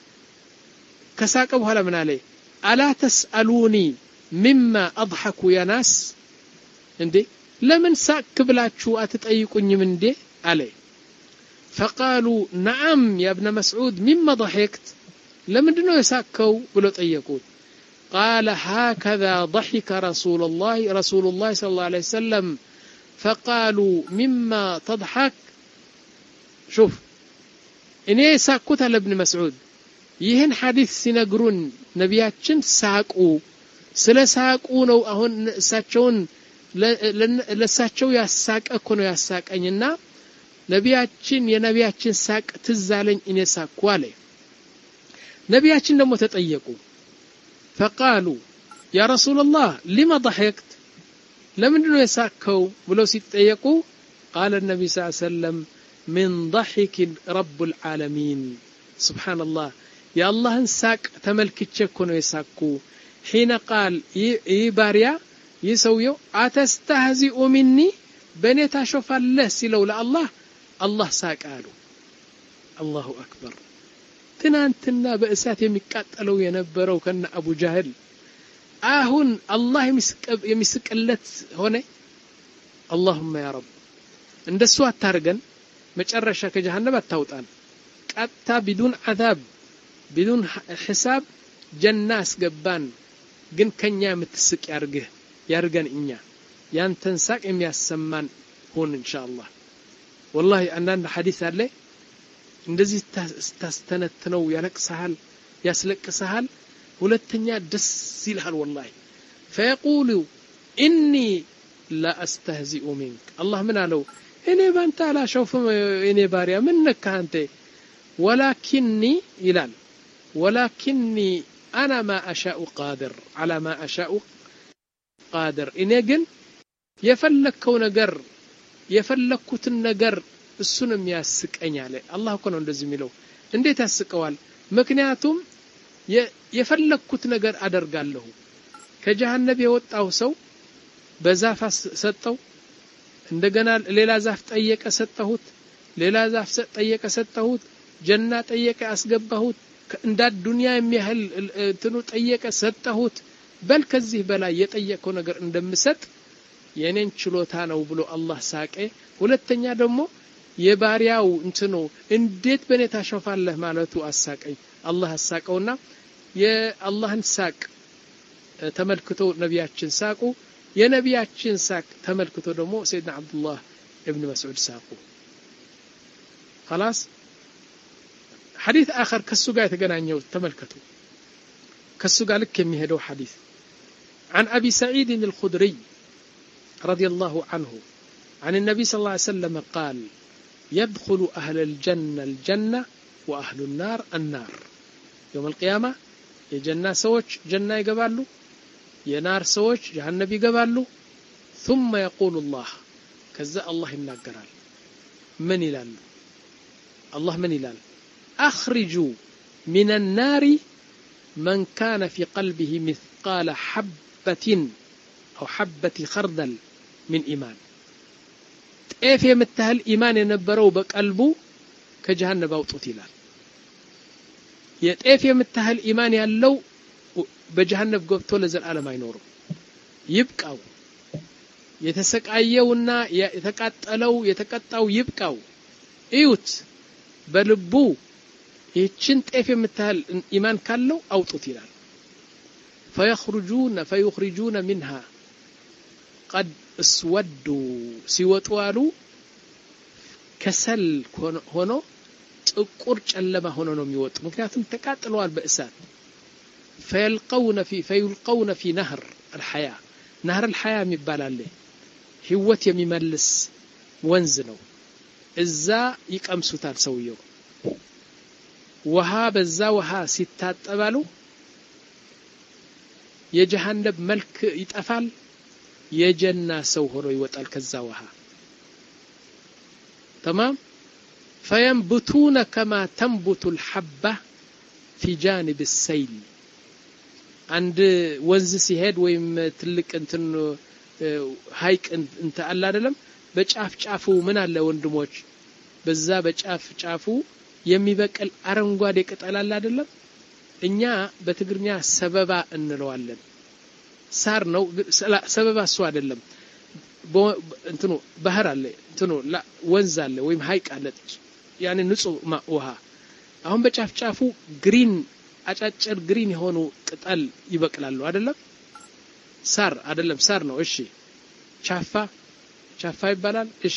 كساقه በኋላ ምን አለ الا تسالوني مما اضحك يا ناس እንዴ ለምን ሳቅ ብላችሁ አትጠይቁኝም እንዴ አለ فقالوا نعم يا ابن مسعود مما ضحكت ለምንድነው የሳቅከው ብሎ ጠየቁት قال هكذا ضحك رسول الله رسول الله صلى الله عليه وسلم فقالوا مما تضحك شوف እኔ ሳቅኩት አለ ابن مسعود ይህን ሐዲስ ሲነግሩን ነቢያችን ሳቁ ስለ ሳቁ ነው አሁን እሳቸውን ለሳቸው ያሳቀ እኮ ነው ያሳቀኝና ነቢያችን የነቢያችን ሳቅ ትዛለኝ እኔ ሳቅኩ አለ ነቢያችን ደግሞ ተጠየቁ فقالوا يا رسول الله لما ضحكت ለምንድነው የሳቅከው ብለው ሲጠየቁ قال النبي صلى الله عليه وسلم من ضحك رب العالمين سبحان الله يا الله ሳቅ ተመልክቼ እኮ ነው የሳቅኩ حين قال يباريا يسويو أتستهزئ مني بني تشوف الله سلو لله الله ساق قالوا الله أكبر تنانتنا بأسات يميقاتلو ينبرو كنا أبو جهل አሁን አላህ የሚስቅለት ሆነ اللهم يا رب እንደሱ አታርገን መጨረሻ ከጀሃነም አታውጣን ቀጣ بدون عذاب بدون حساب جنة አስገባን ግን ከኛ የምትስቅ ያርግህ ያርገን እኛ ያንተን ሳቅ የሚያሰማን ሆን ኢንሻአላህ والله አንዳንድ ሐዲስ አለ እንደዚህ ታስተነትነው ያለቅሳል ያስለቅሳል ሁለተኛ ደስ ይልሃል والله فيقول اني لا استهزئ منك الله من قالوا እኔ ባንተ አላሾፍም እኔ ባሪያ ምን ነካ አንተ ولكني ይላል ولكني انا ما اشاء قادر على ما اشاء قادر እኔ ግን የፈለከው ነገር የፈለኩትን ነገር እሱንም ያስቀኛል አላህ እኮ ነው እንደዚህ የሚለው እንዴት ያስቀዋል ምክንያቱም የፈለኩት ነገር አደርጋለሁ ከጀሃነም የወጣው ሰው በዛፍ ሰጠው እንደገና ሌላ ዛፍ ጠየቀ ሰጠሁት ሌላ ዛፍ ጠየቀ ሰጠሁት ጀና ጠየቀ አስገባሁት እንደ ዱንያ የሚያህል እንትኑ ጠየቀ ሰጠሁት በል ከዚህ በላይ የጠየቀው ነገር እንደምሰጥ የኔን ችሎታ ነው ብሎ አላህ ሳቀ ሁለተኛ ደግሞ የባሪያው እንትኑ እንዴት በኔ ታሾፋለህ ማለቱ አሳቀኝ አላህ አሳቀውና የአላህን ሳቅ ተመልክቶ ነቢያችን ሳቁ የነቢያችን ሳቅ ተመልክቶ ደግሞ ሰይድና አብዱላህ ኢብኑ መስዑድ ሳቁ خلاص حديث آخر كسو قاعد تقنعنيه تملكته كسو قال لك يمهدو حديث عن أبي سعيد الخدري رضي الله عنه عن النبي صلى الله عليه وسلم قال يدخل أهل الجنة الجنة وأهل النار النار يوم القيامة የጀና ሰዎች ጀና ይገባሉ የናር ሰዎች ጀሃነም ይገባሉ ثم يقول الله ከዛ አላህ ይናገራል ምን ይላል አላህ ምን ይላል اخرجوا من النار من كان في قلبه مثقال حبة او حبة خردل من ايمان ጤፍ የምታህል ኢማን የነበረው በቀልቡ ከጀሃነም አውጡት ይላል የጤፍ የምታህል ኢማን ያለው በጀሃነም ገብቶ ለዘላለም አይኖርም ይብቃው የተሰቃየውና የተቃጠለው የተቀጣው ይብቃው እዩት በልቡ ይህችን ጤፍ የምታህል ኢማን ካለው አውጡት ይላል فيخرجون فيخرجون منها قد اسودوا ሲወጡአሉ ከሰል ሆኖ ጥቁር ጨለማ ሆኖ ነው የሚወጡ ምክንያቱም ተቃጥለዋል በእሳት فيلقون في فيلقون في نهر الحياة نهر الحياة የሚባል አለ ህይወት የሚመልስ ወንዝ ነው እዛ ይቀምሱታል ሰውየው ውሃ በዛ ውሃ ሲታጠባሉ የጀሃነም መልክ ይጠፋል የጀና ሰው ሆኖ ይወጣል ከዛ ውሃ تمام فينبتون كما تنبت الحبة في جانب السيل عند ወንዝ ሲሄድ ወይም ትልቅ እንትን ሃይቅ እንተ አለ አይደለም በጫፍ ጫፉ ምን አለ ወንድሞች በዛ በጫፍ ጫፉ የሚበቅል አረንጓዴ ቅጠል አለ አይደለም እኛ በትግርኛ ሰበባ እንለዋለን ሳር ነው ሰበባ እሱ አይደለም እንትኑ ባህር አለ እንትኑ ወንዝ አለ ወይም ሃይቅ አለ ያኔ ንጹህ ውሃ አሁን በጫፍ ጫፉ ግሪን አጫጭር ግሪን የሆኑ ቅጠል ይበቅላሉ አይደለም ሳር አይደለም ሳር ነው እሺ ቻፋ ቻፋ ይባላል እሺ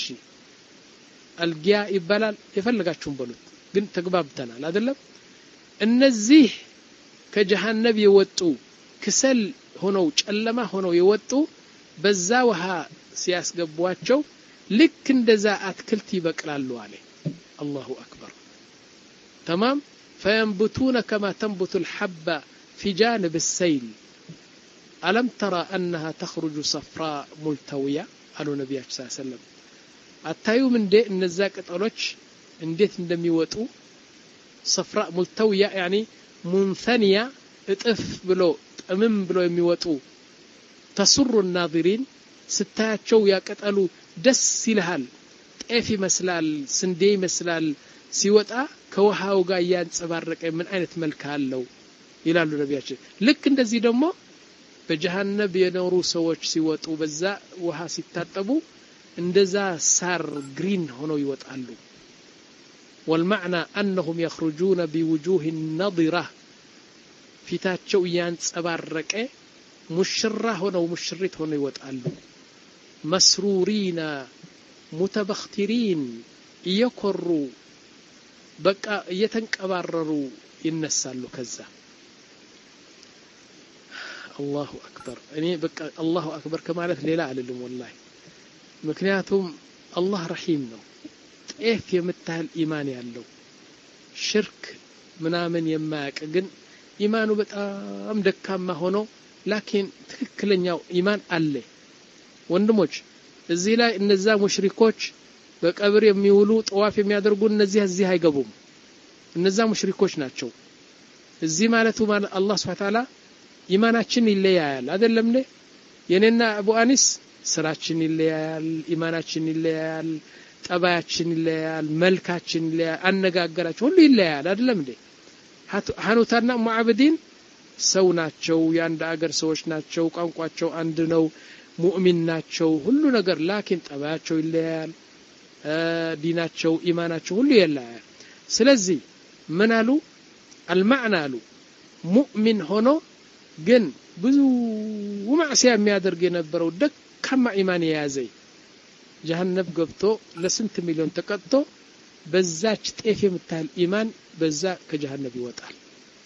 አልጊያ ይባላል የፈለጋችሁን በሉት ግን ተግባብተናል አይደለም እነዚህ ከጀሃነም የወጡ ክሰል ሆነው ጨለማ ሆነው የወጡ በዛ ውሃ ሲያስገቧቸው ልክ እንደዛ አትክልት ይበቅላሉ አለ الله أكبر تمام فينبتون كما تنبت الحبة في جانب السيل ألم ترى أنها تخرج صفراء ملتوية قالوا النبي صلى الله عليه وسلم أتايو من دي النزاك أطلوش انديت اندمي وطو صفراء ملتوية يعني منثنية اتف بلو تأمم بلو يمي وطو تسر الناظرين ستاتشو يا قتلو دس ይልሃል ጤፍ ይመስላል ስንዴ ይመስላል ሲወጣ ከውሃው ጋር ያንጸባረቀ ምን አይነት መልክ አለው ይላሉ ነብያችን ልክ እንደዚህ ደግሞ በጀሃነም የኖሩ ሰዎች ሲወጡ በዛ ውሃ ሲታጠቡ እንደዛ ሳር ግሪን ሆነው ይወጣሉ والمعنى انهم يخرجون بوجوه نضره ፊታቸው ያንጸባረቀ ሙሽራ ሆነው ሙሽሪት ሆነው ይወጣሉ مسرورين متبخترين يكروا بقى يتنقبرروا ينسالوا كذا الله اكبر اني بقى الله اكبر كمالت ليلا عللم والله مكنياتهم الله رحيم ነው ጤፍ የምታህል ኢማን ያለው ሽርክ ምናምን የማያቅ ግን ኢማኑ በጣም ደካማ ሆኖ ላኪን ትክክለኛው ኢማን አለ ወንድሞች እዚህ ላይ እነዛ ሙሽሪኮች በቀብር የሚውሉ ጧፍ የሚያደርጉ እነዚህ እዚህ አይገቡም እነዛ ሙሽሪኮች ናቸው እዚህ ማለቱ ማለት አላህ Subhanahu Ta'ala ኢማናችን ይለያያል አይደለም እንዴ የኔና አቡ አኒስ ስራችን ይለያያል ኢማናችን ይለያያል ጠባያችን ይለያያል መልካችን ይለያያል አነጋገራችን ሁሉ ይለያያል አይደለም እንዴ ሐኑታና ሙዓበዲን ሰው ናቸው የአንድ አገር ሰዎች ናቸው ቋንቋቸው አንድ ነው ሙእሚን ናቸው ሁሉ ነገር ላኪን ጠባያቸው ይለያያል ዲናቸው ኢማናቸው ሁሉ ይለያያል ስለዚህ ምን አሉ المعنى አሉ ሙእሚን ሆኖ ግን ብዙ ማዕሲያ የሚያደርግ የነበረው ደካማ ኢማን የያዘ ጀሃነም ገብቶ ለስንት ሚሊዮን ተቀጥቶ በዛች ጤፍ የምታል ኢማን በዛ ከጀሃነም ይወጣል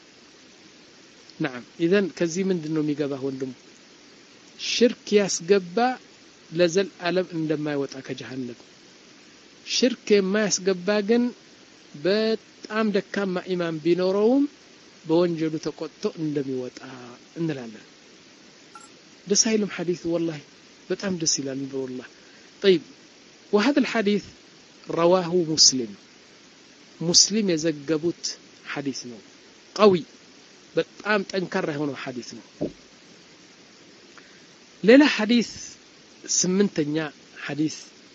نعم اذا ከዚህ ምንድነው የሚገባው ወንድሙ ሽርክ ያስገባ ለዘል ዓለም እንደማይወጣ ከጀሃነም ሽርክ የማያስገባ ግን በጣም ደካማ ኢማን ቢኖረውም በወንጀሉ ተቆጥቶ እንደሚወጣ እንላለን ደስ አይልም ሐዲስ والله በጣም ደስ ይላል والله طيب وهذا الحديث رواه مسلم مسلم يزغبوت حديث ነው قوي በጣም ጠንካራ የሆነ ሐዲስ ነው ሌላ ሐዲስ ስምንተኛ ሐዲስ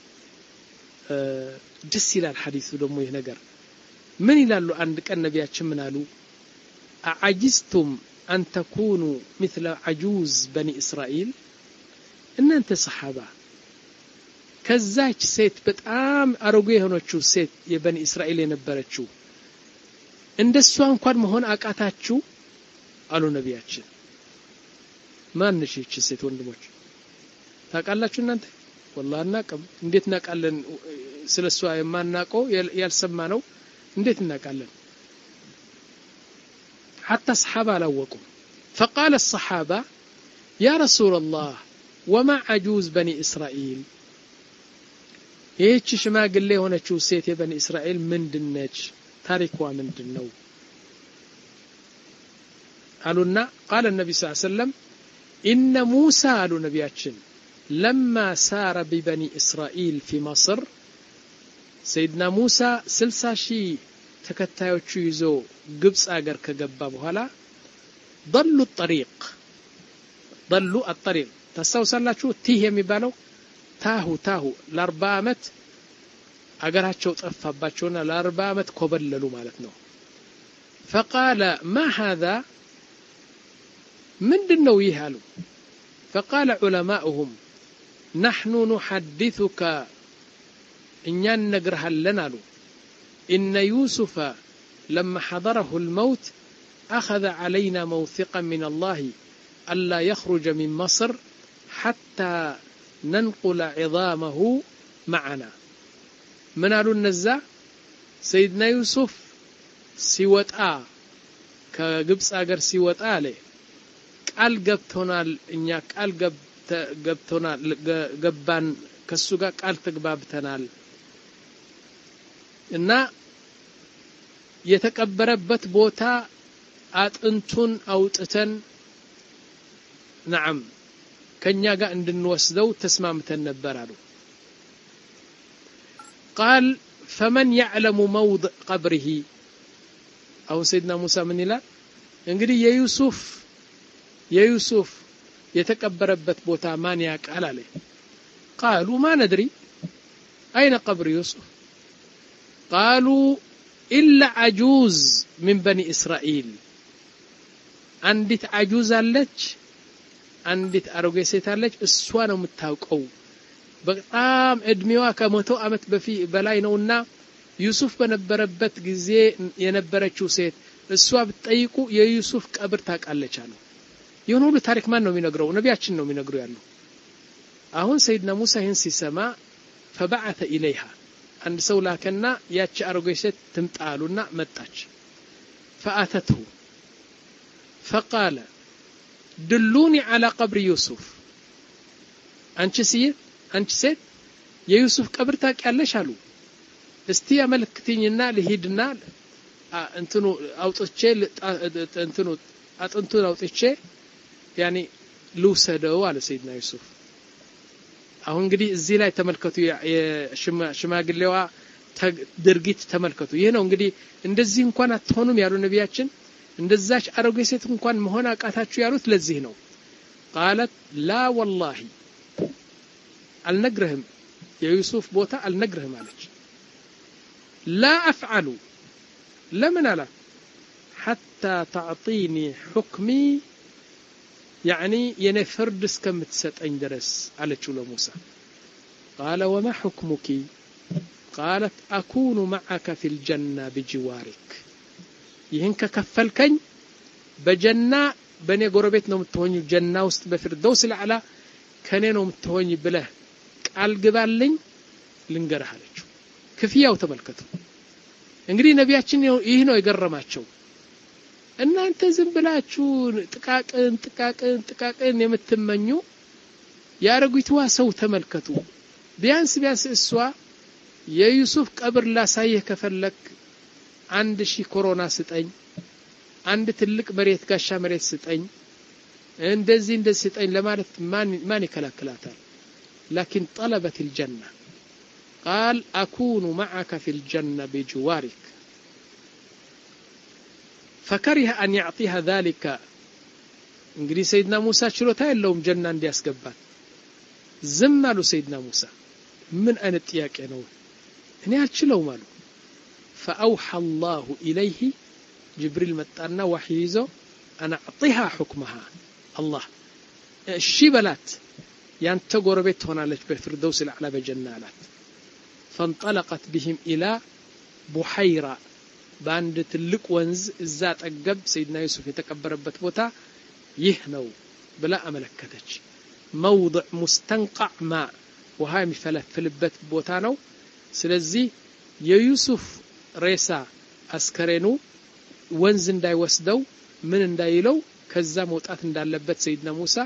ደስ ይላል ሐዲሱ ደግሞ ይሄ ነገር ምን ይላሉ አንድ ቀን ነብያችን ምን አሉ አዓጅዝቱም አን ተኩኑ مثل عجوز بني اسرائيل እናንተ ሰሃባ ከዛች ሴት በጣም አሮጌ የሆነችው ሴት የበኒ እስራኤል የነበረችው እንደሷ እንኳን መሆን አቃታችሁ አሉ ነብያችን ማን ነሽ እቺ ሴት ወንድሞች ታውቃላችሁ እናንተ والله እናቀም እንዴት እናቃለን ስለሷ የማናቀው ያልሰማነው እንዴት እናቃለን حتى الصحابه አላወቁ فقال الصحابه يا رسول الله وما عجوز بني إسرائيل ይህች ሽማግሌ የሆነችው ሴት የበኒ እስራኤል ምንድነች ታሪኳ ምንድነው አሉና قال النبي صلى الله عليه وسلم إن موسى አሉ ነቢያችን لما سار ببني إسرائيل في مصر سيدنا موسى ስልሳ ሺህ ተከታዮቹ ይዞ ግብጽ አገር ከገባ በኋላ ضلوا الطريق ضلوا الطريق ተሳውሳላችሁ ቲህ የሚባለው ታሁ ታሁ ለአርባ አመት አገራቸው ጠፋባቸውና ለአርባ አመት ኮበለሉ ማለት ነው فقال ما هذا ምንድነው ይህ አሉ فقال علماؤهم نحن نحدثك እኛ ነግርሃለን አሉ إن يوسف لما حضره الموت أخذ علينا موثقا من الله ألا يخرج من مصر حتى ننقل عظامه معنا من قالوا النزا سيدنا يوسف سيوطا كغبص اگر سيوطا له قال غبتونال እኛ ቃል ገብተናል ገባን ከሱ ጋር ቃል ተግባብተናል እና የተቀበረበት ቦታ አጥንቱን አውጥተን نعم ከኛ ጋር እንድንወስደው ተስማምተን ነበር አሉ قال فمن يعلم موضع قبره او سيدنا موسى من ይላል እንግዲህ የዩሱፍ የዩሱፍ የተቀበረበት ቦታ ማን ያውቃል አለ قالوا ما ندري اين قبر يوسف قالوا الا عجوز من بني اسرائيل አንዲት አጁዝ አለች አንዲት አሮጌ ሴት አለች እሷ ነው የምታውቀው በጣም እድሜዋ ከመቶ አመት በፊት በላይ ነውና ዩሱፍ በነበረበት ጊዜ የነበረችው ሴት እሷ ብትጠይቁ የዩሱፍ ቀብር ታውቃለች አሉ ይሁን ሁሉ ታሪክ ማን ነው የሚነግረው ነቢያችን ነው የሚነግሩ ያለው አሁን ሰይድና ሙሳ ይህን ሲሰማ فبعث اليها አንድ ሰው ላከና ያቺ አሮጌ ሴት ትምጣሉና መጣች فاتته فقال دلوني على قبر يوسف አንቺ ሲት አንቺ ሴት የዩሱፍ ቀብር ታውቂያለሽ አሉ እስቲ ያመልክትኝና ልሂድና እንትኑ አውጥቼ እንትኑ አጥንቱን አውጥቼ ያኒ ልውሰደው አለ ሰይድና ዩሱፍ አሁን እንግዲህ እዚህ ላይ ተመልከቱ የሽማግሌዋ ድርጊት ተመልከቱ ይሄ ነው እንግዲህ እንደዚህ እንኳን አትሆኑም ያሉ ነቢያችን እንደዛች አሮጌ ሴት እንኳን መሆን አቃታችሁ ያሉት ለዚህ ነው قالت لا والله አልነግርህም የዩሱፍ ቦታ አልነግርህም አለች لا افعل لمن አላ حتى تعطيني حكمي يعني ينفرد እስከምትሰጠኝ ድረስ አለችው ለሙሳ قال وما حكمك قالت اكون معك في الجنه بجوارك ይህን ከከፈልከኝ በጀና በኔ ጎረቤት ነው የምትሆኝ ጀና ውስጥ በፍርደውስ ለዓላ ከኔ ነው የምትሆኝ ብለህ ቃል ግባልኝ ልንገርህ አለችው ክፍያው ተመልከቱ እንግዲህ ነቢያችን ይህ ነው የገረማቸው እናንተ ዝም ብላችሁ ጥቃቅን ጥቃቅን ጥቃቅን የምትመኙ ያረጉትዋ ሰው ተመልከቱ ቢያንስ ቢያንስ እሷ የዩሱፍ ቀብር ላሳየህ ከፈለክ አንድ ሺህ ኮሮና ስጠኝ አንድ ትልቅ መሬት ጋሻ መሬት ስጠኝ እንደዚህ እንደዚህ ስጠኝ ለማለት ማን ማን ይከላከላታል لكن طلبت الجنة قال أكون معك في الجنة بجوارك فكره أن يعطيها ذلك እንግዲህ ሰይድና ሙሳ ችሎታ የለውም ጀና እንዲያስገባት ዝም አሉ ሰይድና ሙሳ ምን አይነት ጥያቄ ነው እኔ አልችለውም አሉ فأوحى الله إليه جبريل متانا وحيزو أنا أعطيها حكمها الله الشبلات يانتو غربت هنا لك بفردوس الأعلى بجنالات فانطلقت بهم إلى بحيرة باند تلك ونز الزات أقب سيدنا يوسف يتكبر بتبوتا يهنو بلا أملكتش موضع مستنقع ماء وهاي مفلت فلبت بوتانو سلزي يوسف ሬሳ አስከሬኑ ወንዝ እንዳይወስደው ምን እንዳይለው ከዛ መውጣት እንዳለበት ሰይድና ሙሳ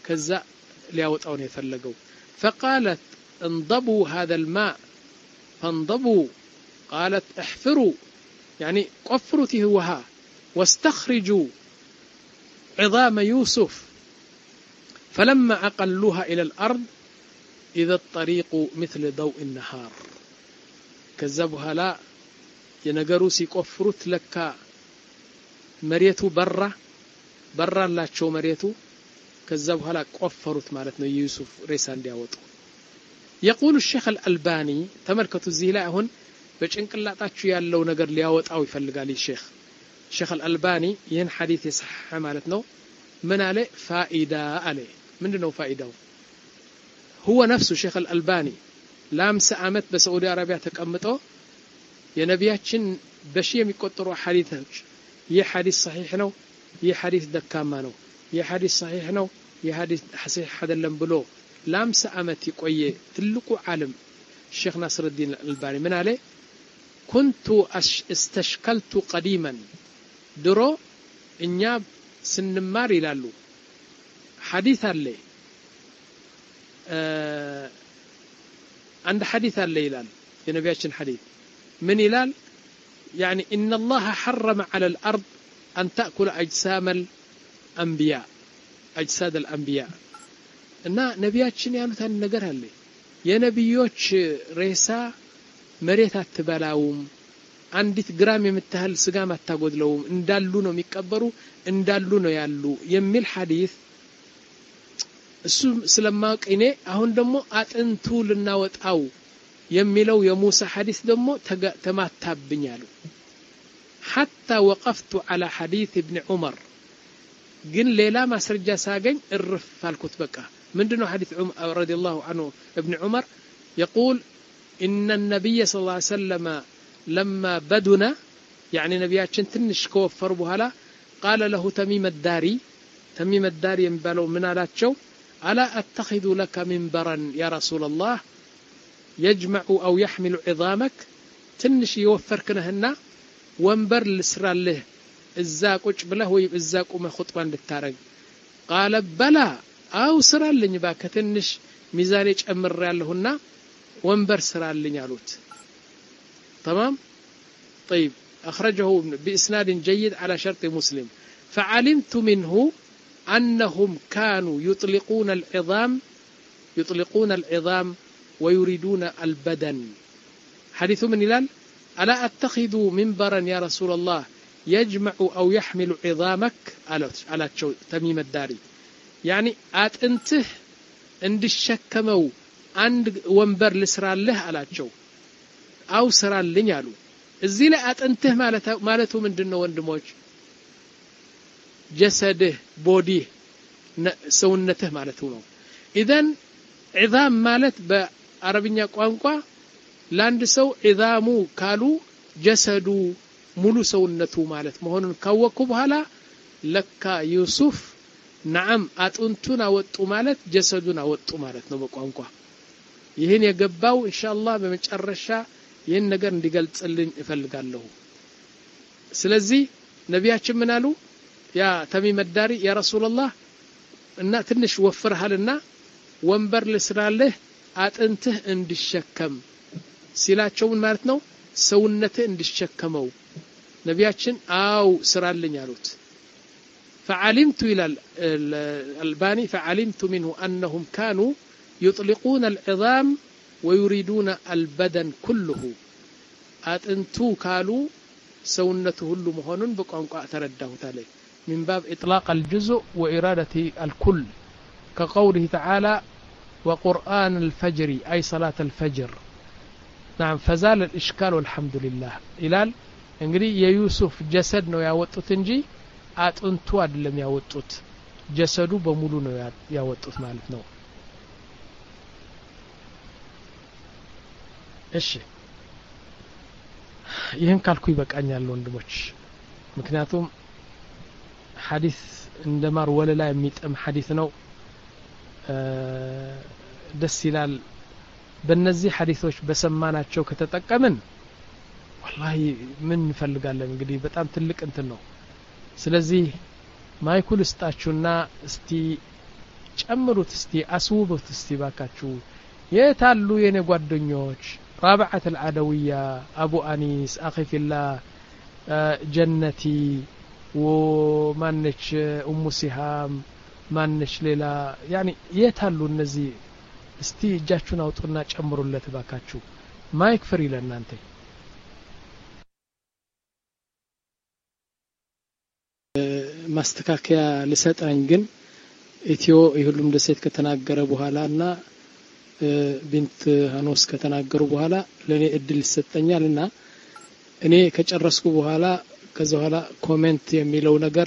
ከዛ ሊያወጣው ነው የፈለገው فقالت انضبوا هذا الماء فانضبوا قالت احفروا يعني قفروا تهوها واستخرجوا عظام يوسف فلما أقلوها إلى الأرض إذا الطريق مثل ضوء النهار كذبها لا ينقروا سيقفروا لك مريتو برا برا لا تشو مريتو كذبها لا قفروا مالتنا يوسف ريسان دياوطو يقول الشيخ الألباني تمركتوا الزيلاء هن بچنقلاطاچو ያለው ነገር ሊያወጣው ይፈልጋል الشيخ الشيخ الألباني ይህን ሐዲስ የሰሐ ማለት ነው ምን አለ ፋኢዳ አለ ምንድነው ፋኢዳው هو نفسه الشيخ الألباني ለአምሳ ዓመት በሳዑዲ አረቢያ ተቀምጦ የነቢያችን በሺ የሚቆጠሩ ሐዲሶች ይህ ሐዲስ صحيح ነው ይህ ሐዲስ ደካማ ነው ይህ ሐዲስ صحيح ነው ይህ ሐዲስ صحيح አይደለም ብሎ ለአምሳ ዓመት የቆየ ትልቁ ዓለም الشيخ ناصر الدين الألباني من عليه كنت استشكلت قديما درو إنياب سنمار يلالو حديث اللي آه عند حديث اللي يلال ينبياتشن حديث من يلال يعني إن الله حرم على الأرض أن تأكل أجسام الأنبياء أجساد الأنبياء إن نبياتشن يعني ثاني نقرها اللي የነብዮች ሬሳ መሬት አትበላውም አንዲት ግራም የምታህል ስጋ ማታጎድለውም እንዳሉ ነው የሚቀበሩ እንዳሉ ነው ያሉ የሚል ሐዲስ እሱ ስለማቀኔ አሁን ደግሞ አጥንቱ ልናወጣው የሚለው የሙሳ ሐዲስ ደግሞ ተማታብኛሉ حتى وقفت على حديث ابن عمر ግን ሌላ ማስረጃ ሳገኝ እርፍ አልኩት በቃ مندنو حديث عمر رضي الله عنه ابن عمر يقول إن النبي صلى الله عليه وسلم لما بدنا يعني نبياتشن تنش كوفر بهلا قال له تميم الداري تميم الداري ينبالو من علاتشو ألا أتخذ لك منبرا يا رسول الله يجمع أو يحمل عظامك تنش يوفر كنهنا وانبر لسرا له الزاق بله ويبزاق وما خطبان للتارق قال بلى أو سرالني باك تنش ميزاني أمر يالهنا وانبر سرالني يالوت تمام طيب أخرجه بإسناد جيد على شرط مسلم فعلمت منه أنهم كانوا يطلقون العظام يطلقون العظام ويريدون البدن حديث من إلال ألا أتخذ منبرا يا رسول الله يجمع أو يحمل عظامك على تميم الداري يعني أنته عند الشكمو عند ونبر لسرالله على جو أو سرالله يالو الزيلة أنته مالته مالته من دنو وندموج جسده بوديه سونته مالته نو إذن عظام مالت بعربية قوانقوا لاند سو عظامو كالو جسدو ملو سونته مالت مهون كوكو بهلا لك يوسف نعم أتنتنا وطو مالت جسدنا وطو مالت ነው በቋንቋ ይሄን የገባው ኢንሻአላህ በመጨረሻ ይሄን ነገር እንዲገልጽልኝ እፈልጋለሁ ስለዚህ ነብያችን ምን አሉ ያ ተሚም الداري ያ ረሱላህ እና ትንሽ ወፍርሃልና ወንበር ልስራለህ አጥንትህ እንዲሸከም ሲላቸው ምን ማለት ነው ሰውነትህ እንዲሸከመው ነብያችን አው ስራልኝ አሉት فعلمت إلى الألباني فعلمت منه أنهم كانوا يطلقون العظام ويريدون البدن كله أنتو قالوا سونته كل مهون بقى ترده عليه من باب إطلاق الجزء وإرادة الكل كقوله تعالى وقرآن الفجر أي صلاة الفجر نعم فزال الإشكال والحمد لله إلال انقري يا يوسف جسدنا يا وطتنجي አጥንቱ አይደለም ያወጡት ጀሰዱ በሙሉ ነው ያወጡት ማለት ነው እሺ ይሄን ካልኩ ይበቃኛል ወንድሞች ምክንያቱም ሐዲስ እንደማር ወለላ የሚጠም ሐዲስ ነው ደስ ይላል በእነዚህ ሐዲሶች በሰማናቸው ከተጠቀምን والله ምን እንፈልጋለን እንግዲህ በጣም ትልቅ እንትን ነው ስለዚህ ማይኩል እስጣችሁና እስቲ ጨምሩት እስቲ አስውቡት እስቲ ባካችሁ የታሉ የኔ ጓደኞች رابعة العدوية أبو أنيس أخي في الله جنتي ومانش أم سهام مانش ليلى يعني يتهلو النزي استي جاتشونا وطرنا ጨምሩ ለተባካችሁ ማይክ ፍሪ ለእናንተ ማስተካከያ ልሰጣኝ ግን ኢትዮ ይሁሉም ደሴት ከተናገረ በኋላና ቢንት ሃኖስ ከተናገሩ በኋላ ለኔ እድል ይሰጠኛልና እኔ ከጨረስኩ በኋላ ከዛ በኋላ ኮሜንት የሚለው ነገር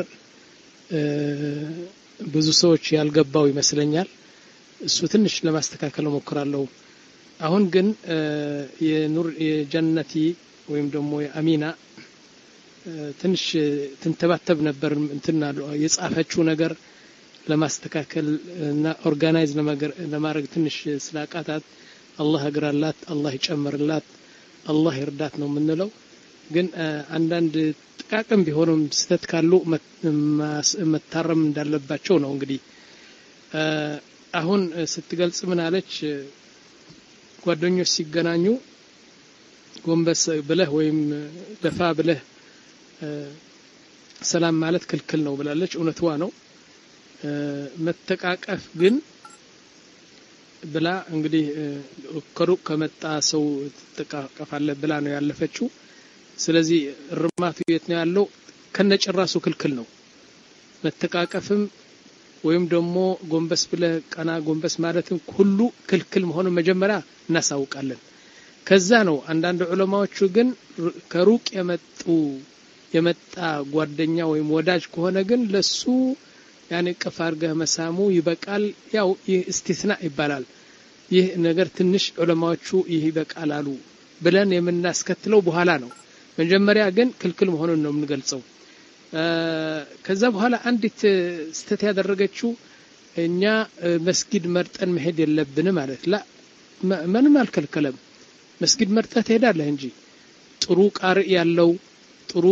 ብዙ ሰዎች ያልገባው ይመስለኛል እሱ ትንሽ ለማስተካከል ሞክራለሁ አሁን ግን የኑር የጀነቲ ወይም ደግሞ የአሚና ትንሽ ትንተባተብ ነበር እንትና የጻፈችው ነገር ለማስተካከል እና ኦርጋናይዝ ለማድረግ ትንሽ ስላቃታት አላህ እግራላት አላህ ይጨምርላት አላህ ይርዳት ነው የምንለው ግን አንዳንድ ጥቃቅም ቢሆንም ስተት ካሉ መታረም እንዳለባቸው ነው እንግዲህ አሁን ስትገልጽ ምን አለች ጓደኞች ሲገናኙ ጎንበስ ብለህ ወይም ደፋ ብለህ ሰላም ማለት ክልክል ነው ብላለች እውነትዋ ነው መተቃቀፍ ግን ብላ እንግዲህ ከሩቅ ከመጣ ሰው ተቃቀፋለ ብላ ነው ያለፈችው ስለዚህ ርማቱ የት ነው ያለው ከነጭራሱ ክልክል ነው መተቃቀፍም ወይም ደግሞ ጎንበስ ብለ ቀና ጎንበስ ማለትም ሁሉ ክልክል መሆኑ መጀመሪያ እናሳውቃለን ከዛ ነው አንዳንድ ዑለማዎቹ ግን ከሩቅ የመጡ የመጣ ጓደኛ ወይም ወዳጅ ከሆነ ግን ለሱ ያኔ ቀፋርገህ መሳሙ ይበቃል ያው ይህ እስቲስና ይባላል ይህ ነገር ትንሽ ዑለማዎቹ ይህ ይበቃል አሉ ብለን የምናስከትለው በኋላ ነው መጀመሪያ ግን ክልክል መሆኑን ነው የምንገልጸው ከዛ በኋላ አንዲት ስተት ያደረገችው እኛ መስጊድ መርጠን መሄድ የለብን ማለት ላ ምንም አልከልከለም መስጊድ መርጠህ ትሄዳለህ እንጂ ጥሩ ቃሪ ያለው ጥሩ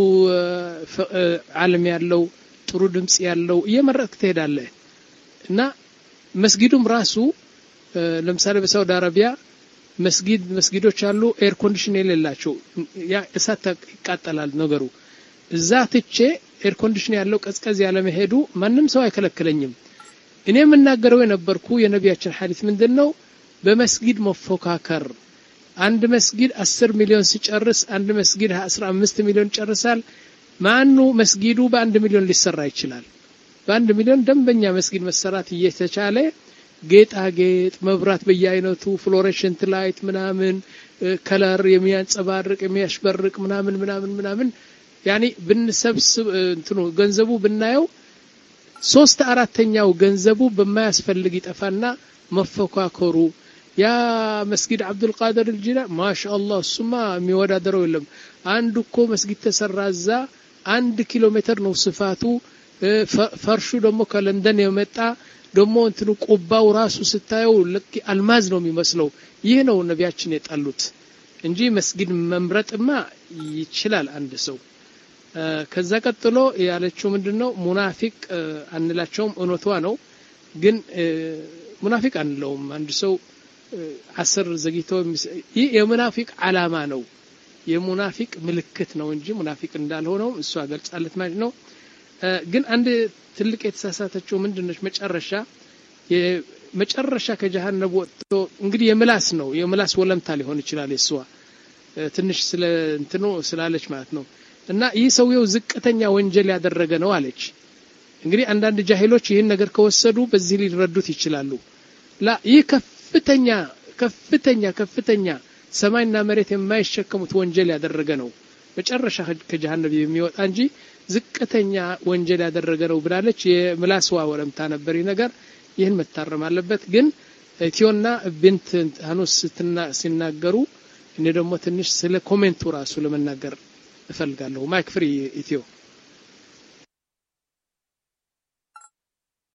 ዓለም ያለው ጥሩ ድምጽ ያለው እየመረጥክ ትሄዳለህ እና መስጊዱም ራሱ ለምሳሌ በሳውዲ አረቢያ መስጊድ መስጊዶች አሉ ኤር ኮንዲሽን የሌላቸው ያ እሳት ይቃጠላል ነገሩ እዛ ትቼ ኤር ኮንዲሽን ያለው ቀዝቀዝ ያለ መሄዱ ማንንም ሰው አይከለክለኝም እኔ የምናገረው የነበርኩ የነቢያችን ሐዲስ ምንድነው በመስጊድ መፎካከር አንድ መስጊድ አስር ሚሊዮን ሲጨርስ አንድ መስጊድ አስራ አምስት ሚሊዮን ይጨርሳል ማኑ መስጊዱ በአንድ ሚሊዮን ሊሰራ ይችላል በአንድ ሚሊዮን ደንበኛ መስጊድ መሰራት እየተቻለ ጌጣጌጥ መብራት በየአይነቱ ፍሎሬሽንት ላይት ምናምን ከለር የሚያንጸባርቅ የሚያሽበርቅ ምናምን ምናምን ምናምን ያኒ ብንሰብስብ እንትኑ ገንዘቡ ብናየው ሶስት አራተኛው ገንዘቡ በማያስፈልግ ይጠፋና መፈካከሩ ያ መስጊድ አብዱል ቃድር الجيلاني ማሻአላህ ሱማ የሚወዳደረው የለም አንድ እኮ መስጊድ ተሰራዛ አንድ ኪሎ ሜትር ነው ስፋቱ ፈርሹ ደግሞ ከለንደን የመጣ ደግሞ እንትኑ ቁባው ራሱ ስታየው ልክ አልማዝ ነው የሚመስለው ይህ ነው ነቢያችን የጣሉት እንጂ መስጊድ መምረጥማ ይችላል አንድ ሰው ከዛ ቀጥሎ ያለችው ምንድነው ሙናፊቅ አንላቸውም እውነቷ ነው ግን ሙናፊቅ አንለውም አንድ ሰው አስር ዘግይቶ ይህ የሙናፊቅ ዓላማ ነው የሙናፊቅ ምልክት ነው እንጂ ሙናፊቅ እንዳልሆነው እሱ አገልጻለት ማለት ነው ግን አንድ ትልቅ የተሳሳተችው ምንድነው መጨረሻ የመጨረሻ ከጀሃነም ወጥቶ እንግዲህ የምላስ ነው የምላስ ወለምታ ሊሆን ይችላል የሷ ትንሽ ስለ እንትኑ ስላለች ማለት ነው እና ይህ ሰውየው ዝቅተኛ ወንጀል ያደረገ ነው አለች እንግዲህ አንዳንድ ጃሂሎች ይህን ነገር ከወሰዱ በዚህ ሊረዱት ይችላሉ ላ ይህ ከፍተኛ ከፍተኛ ከፍተኛ ሰማይና መሬት የማይሸከሙት ወንጀል ያደረገ ነው መጨረሻ ከጀሃነም የሚወጣ እንጂ ዝቅተኛ ወንጀል ያደረገ ነው ብላለች የምላስዋ ወለምታ ነበር ነገር ይህን መታረም አለበት ግን ኢትዮና ቢንት ሃኑስ ሲናገሩ እኔ ደግሞ ትንሽ ስለ ኮሜንቱ ራሱ ለመናገር እፈልጋለሁ ማይክ ፍሪ ኢትዮ